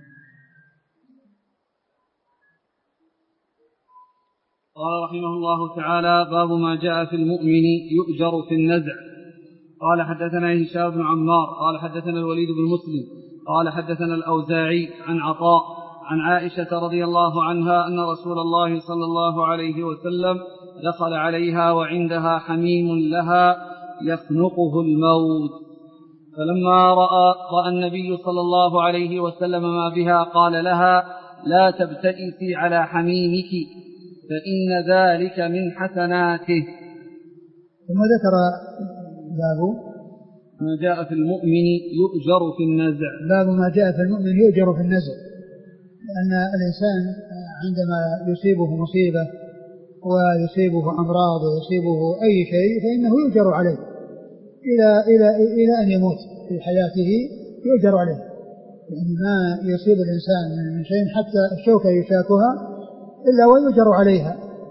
قال رحمه الله تعالى: باب ما جاء في المؤمن يؤجر في النزع. قال حدثنا هشام بن عمار قال حدثنا الوليد بن مسلم قال حدثنا الأوزاعي عن عطاء عن عائشة رضي الله عنها أن رسول الله صلى الله عليه وسلم دخل عليها وعندها حميم لها يخنقه الموت، فلما رأى النبي صلى الله عليه وسلم ما بها قال لها: لا تبتئسي على حميمك فإن ذلك من حسناته. ثم ذكر باب ما جاء في المؤمن يؤجر في النزع. باب ما جاء في المؤمن يؤجر في النزع، لأن الإنسان عندما يصيبه مصيبة ويصيبه أمراض ويصيبه أي شيء فإنه يؤجر عليه إلى أن يموت في حياته، يؤجر عليه. يعني ما يصيب الإنسان من شيء حتى الشوكة يشاكها إلا ويؤجر عليها.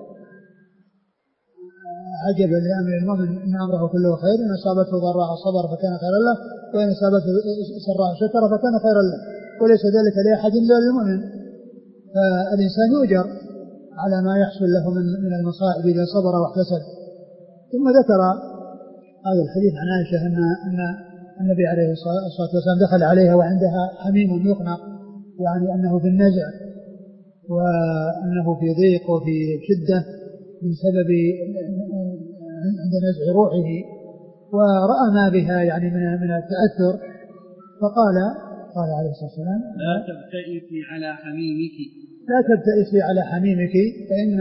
عجبا لأمر المؤمن إن أمره كله خير، إن أصابته ضراء صبر فكان خيرا له، وإن أصابته سراء شكر فكان خيرا له، وليس ذلك لأحد إلا للمؤمن. فالإنسان يؤجر على ما يحصل له من المصائب إذا صبر واحتسب. ثم ذكر هذا الحديث عن عائشة أن النبي عليه الصلاة والسلام دخل عليها وعندها حميم يخنق، يعني أنه في النزع وأنه في ضيق وفي شدة بسبب عند نزع روحه، ورأى ما بها يعني من التأثر، فقال عليه الصلاة والسلام: لا تبتئسي على حميمك، لا تبتئسي على حميمك فإن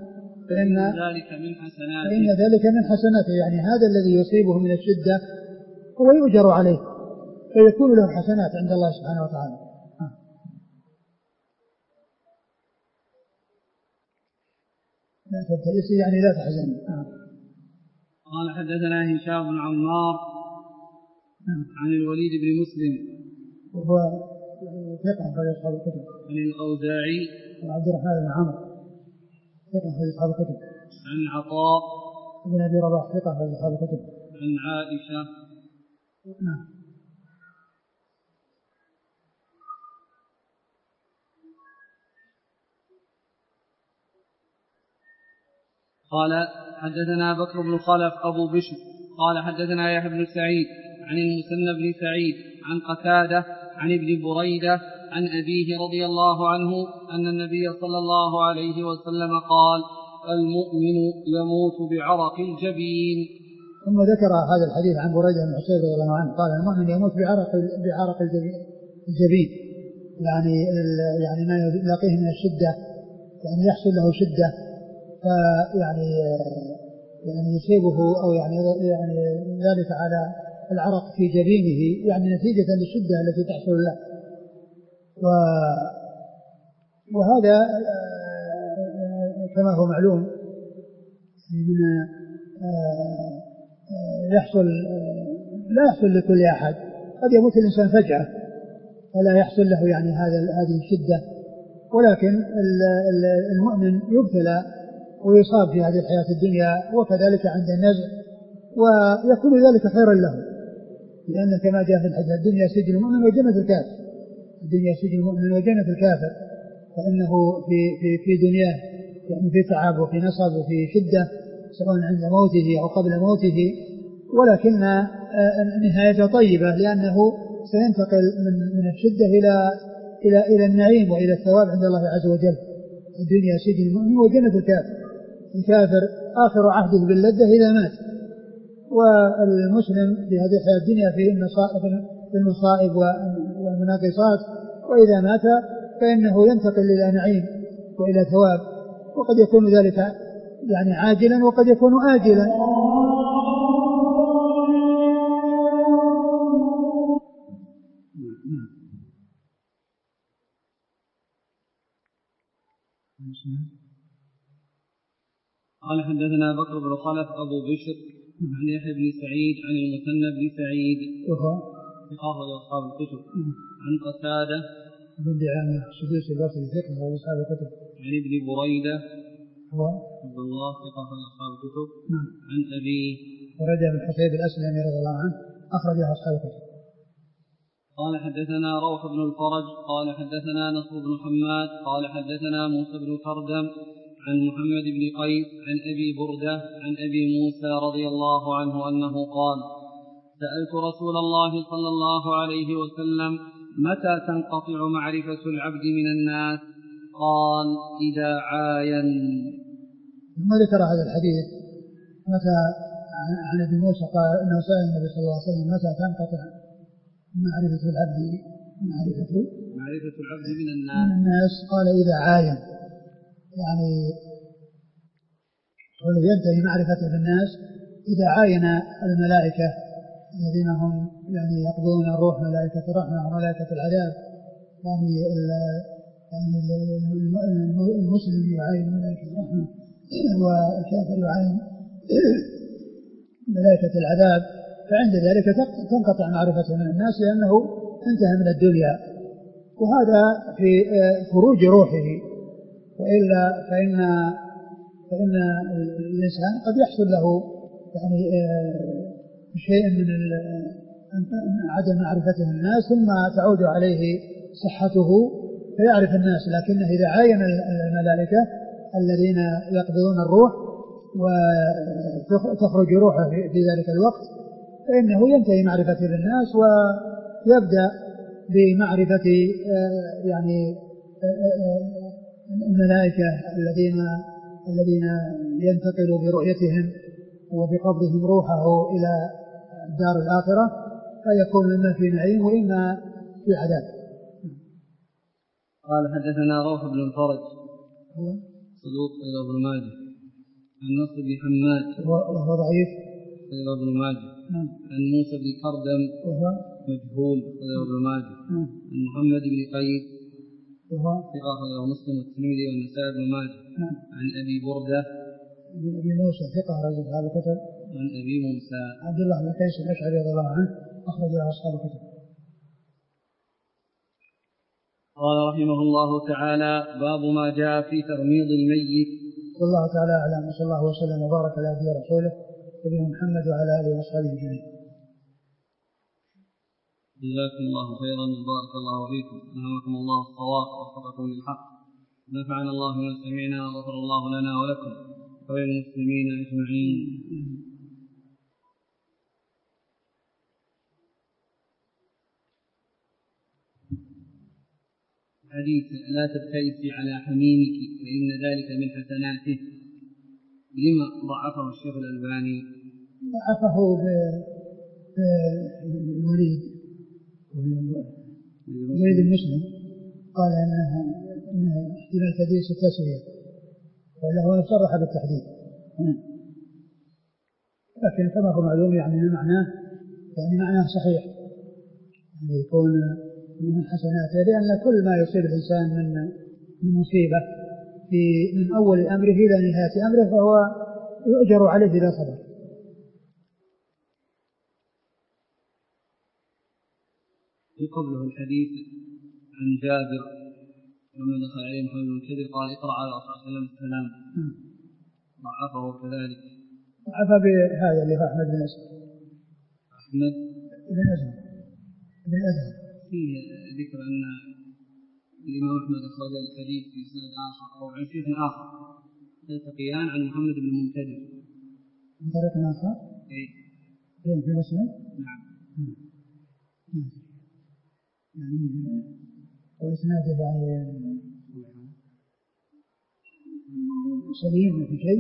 ذلك من حسناته. يعني هذا الذي يصيبه من الشدة هو يؤجر عليه فيكون له حسنات عند الله سبحانه وتعالى. لا تبتئسي يعني لا تحزني. قال حدثنا هشام بن عمار عن الوليد بن مسلم وهو ثقة في أصحاب الكتب، عن الأوزاعي وعبد الرحمن بن عمرو ثقة في أصحاب الكتب، عن عطاء بن أبي رباح ثقة في أصحاب الكتب، عن عائشة. قال حدثنا بكر بن خلف أبو بشر قال حدثنا يحيى بن سعيد عن المثنى بن سعيد عن قتادة عن ابن بريدة عن أبيه رضي الله عنه أن النبي صلى الله عليه وسلم قال: المؤمن يموت بعرق الجبين. ثم ذكر هذا الحديث عن بريدة بن حصير رضي الله عنه قال: المؤمن يموت بعرق الجبين، يعني ما يلاقيه من الشدة، يعني يحصل له شدة فيعني يصيبه أو يعني ذلك على العرق في جبينه، يعني نتيجة للشدة التي تحصل له. وهذا كما هو معلوم من لا يحصل لكل أحد، قد يموت الإنسان فجأة فلا يحصل له يعني هذه الشدة، ولكن المؤمن يبتلى ويصاب في هذه الحياة الدنيا وكذلك عند النزع، ويكون ذلك خيرا له، لأن كما جاء في الحديث: الدنيا سجن المؤمن وجنة الكافر. الدنيا سجن المؤمن وجنة الكافر، فإنه في دنياه يعني في تعب وفي نصب وفي شدة سواء عند موته أو قبل موته، ولكن نهايته طيبة لأنه سينتقل من الشدة إلى النعيم وإلى الثواب عند الله عز وجل. الدنيا سجن المؤمن وجنة الكافر. الكافر آخر عهده باللذة إذا مات، والمسلم في هذه الحياة الدنيا في المصائب والمناقصات، وإذا مات فإنه ينتقل إلى نعيم وإلى ثواب، وقد يكون ذلك يعني عاجلا وقد يكون آجلا. قال حدثنا بكر بن خلف أبو بشر عن يحيى بن سعيد عن المثنى بن سعيد وهو أخرج أصحاب الكتب عن قتادة بن دعامة السدوسي البصري ثقة أخرج أصحاب الكتب عن ابن بريدة هو عبد الله ثقة أخرج أصحاب الكتب عن أبيه بريدة بن حصيب الأسلمي رضي الله عنه أخرجه أصحاب الكتب. قال حدثنا روح بن الفرج قال حدثنا نصر بن حماد قال حدثنا موسى بن كردم عن محمد بن قيس عن أبي بردة عن أبي موسى رضي الله عنه أنه قال سألت رسول الله صلى الله عليه وسلم متى تنقطع معرفة العبد من الناس؟ قال إذا عاين. ثم ذكر هذا الحديث متى عن ابي موسى قال انه سأل النبي صلى الله عليه وسلم متى تنقطع معرفة العبد من الناس قال إذا عاين، يعني ينتهي معرفته بالناس إذا عاين الملائكة الذين هم يعني يقبضون الروح، ملائكة الرحمة وملائكة العذاب. يعني المسلم يعاين ملائكة الرحمة والكافر يعاين ملائكة العذاب، فعند ذلك تنقطع معرفته من الناس لأنه انتهى من الدنيا، وهذا في خروج روحه. وإلا فإن الإنسان قد يحصل له يعني شيء من عدم معرفته الناس ثم تعود عليه صحته فيعرف الناس، لكنه إذا عاين الملائكة الذين يقبضون الروح وتخرج روحه في ذلك الوقت فإنه ينتهي معرفته للناس ويبدأ بمعرفة يعني الملائكة الذين ينتقل برؤيتهم وبقبضهم روحه إلى الدار الآخرة، فيكون إما في نعيم وإما في عذاب. قال حدثنا روح بن الفرج صدوق إلى ابن ماجه عن نصر بن حماد وهو ضعيف إلى ابن ماجه عن موسى بن كردم وهو مجهول إلى ابن ماجه عن محمد بن قيس وهو ثقة إلى مسلم والترمذي والنسائي بن ماجه عن أبي بردة أبي موسى ثقة رجل هذا الكتب عن أبي موسى عبد الله بن قيس الأشعري رضي الله عنه أخرج له أصحاب الكتب. قال رحمه الله تعالى باب ما جاء في تغميض الميت. والله تعالى أعلم، صلى الله وسلم وبارك على نبينا ورسوله نبينا محمد وعلى آله وصحبه أجمعين. جزاكم الله خيرا وبارك الله فيكم، ألهمكم الله الصواب ووفقكم للحق، نفعنا الله بما سمعنا وغفر الله لنا ولكم وللمسلمين أجمعين. حديث لا تبتئسي على حميمك فإن ذلك من حسناته، لما ضعفه الشيخ الألباني؟ ضعفه بالوليد المسلم، قال انها احتمال تدليس التسوية، ولا هو صرح بالتحديد، لكن كما هو معلوم يعني معناه صحيح، يعني يكون من حسناته، لأن كل ما يصيب الإنسان من مصيبة من أول أمره إلى نهاية أمره فهو يؤجر عليه إذا صبر. قبله الحديث عن جابر لما دخل عليه محمد بن المنكدر قال اقرأ على رسول الله صلى الله عليه وسلم السلام، ضعفه كذلك. ضعف بهذا اللي هو أحمد بن أزهر فيه ذكر أن الإمام أحمد أخرج الحديث في سند آخر أو عن شيخ آخر يلتقيان عن محمد بن المنكدر من طريق آخر في مسلم. نعم. يعني وإسناده يعني سليم في شيء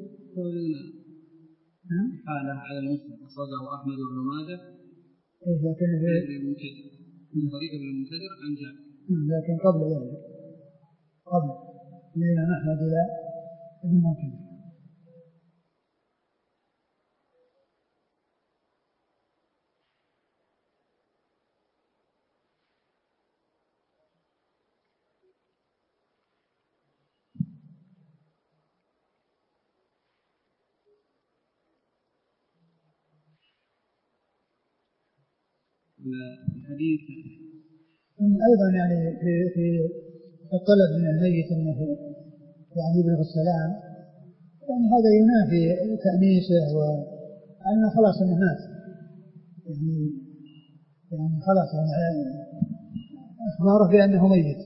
حالة على المسلم أخرجه أحمد بن ماجه لكن من طريق ابن المنكدر عن جابر، لكن قبل ذلك من أحمد إلى ابن المنكدر. الحديث أيضا يعني في الطلب من الميت أنه يعني يبلغ السلام، يعني هذا ينافي تأنيسه وأنه خلاص أنه مات، يعني خلاص يعني أخباره بأنه ميت.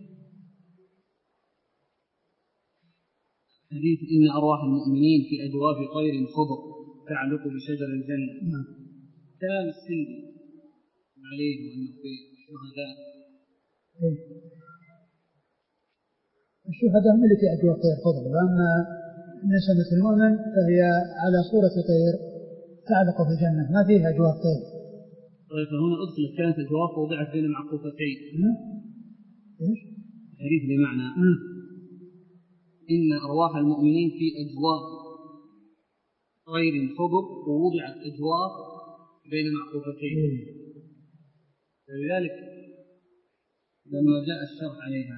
حديث إن أرواح المؤمنين في أجواف طير خضر تعلق بشجر الجنة، كلام السندي عليه وأنه في الشهداء. الشهداء هم اللي في أجواف طير خضر، وأما نسمة المؤمن فهي على صورة طير تعلق في الجنة، ما فيها أجواف طير. طيب فهنا أدخلت كانت أجواف وضعت بين معقوفتين. إيش؟ الحديث بمعنى إن أرواح المؤمنين في أجواف طير خضر ووضعت أجواف بين معقوفتين. فلذلك لما جاء الشرح عليها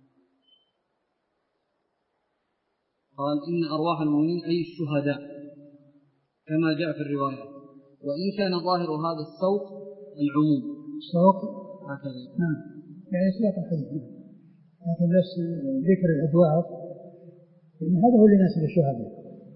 قال إن أرواح المؤمنين أي الشهداء كما جاء في الرواية، وإن كان ظاهر هذا الصوت العموم الصوت هكذا يعني سياق الحديث، لكن بس ذكر الأجواف يعني هذا هو اللي يناسب الشهداء،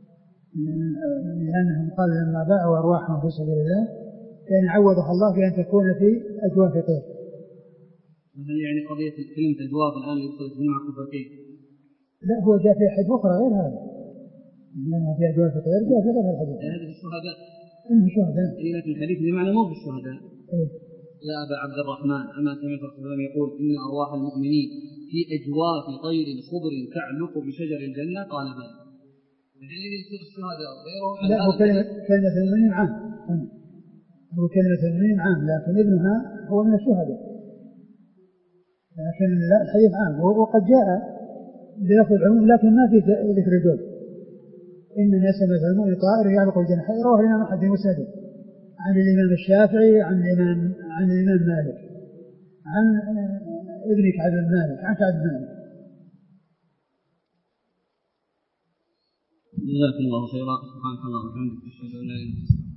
لأنهم قالوا لما باعوا أرواحهم في سبيل الله يعني عوضها الله بأن تكون في أجواف طير. هل يعني قضية كلمة أجواف الآن يدخل في معقوفتين؟ لا، هو جاء في حديث أخرى غير هذا، لأنها في أجواف طير جاء في غير الحديث. هذه الشهداء إنه شهداء. لكن الحديث بمعنى مو في الشهداء. يا أبا عبد الرحمن أما سمعت رسول الله يقول إن أرواح المؤمنين في أجواف طير خضر تعلق بشجر الجنة؟ قال بلى. يعني يصير الشهداء غيرهم. لا، هو كلمة المؤمنين عام، هو كلمة المؤمنين عام، لكن ابنها هو من الشهداء، لكن الحديث عام وقد جاء بلفظ العموم لكن ما في ذكر الجوف. إن نسمة المؤمن طائر يعلق الجنة، رواه الإمام أحمد في مسنده عن الإمام الشافعي عن الإمام مالك عن ابن كعب بن مالك عن كعب بن مالك. جزاكم الله خيرا. سبحانك اللهم وبحمدك أشهد أن لا إله إلا أنت.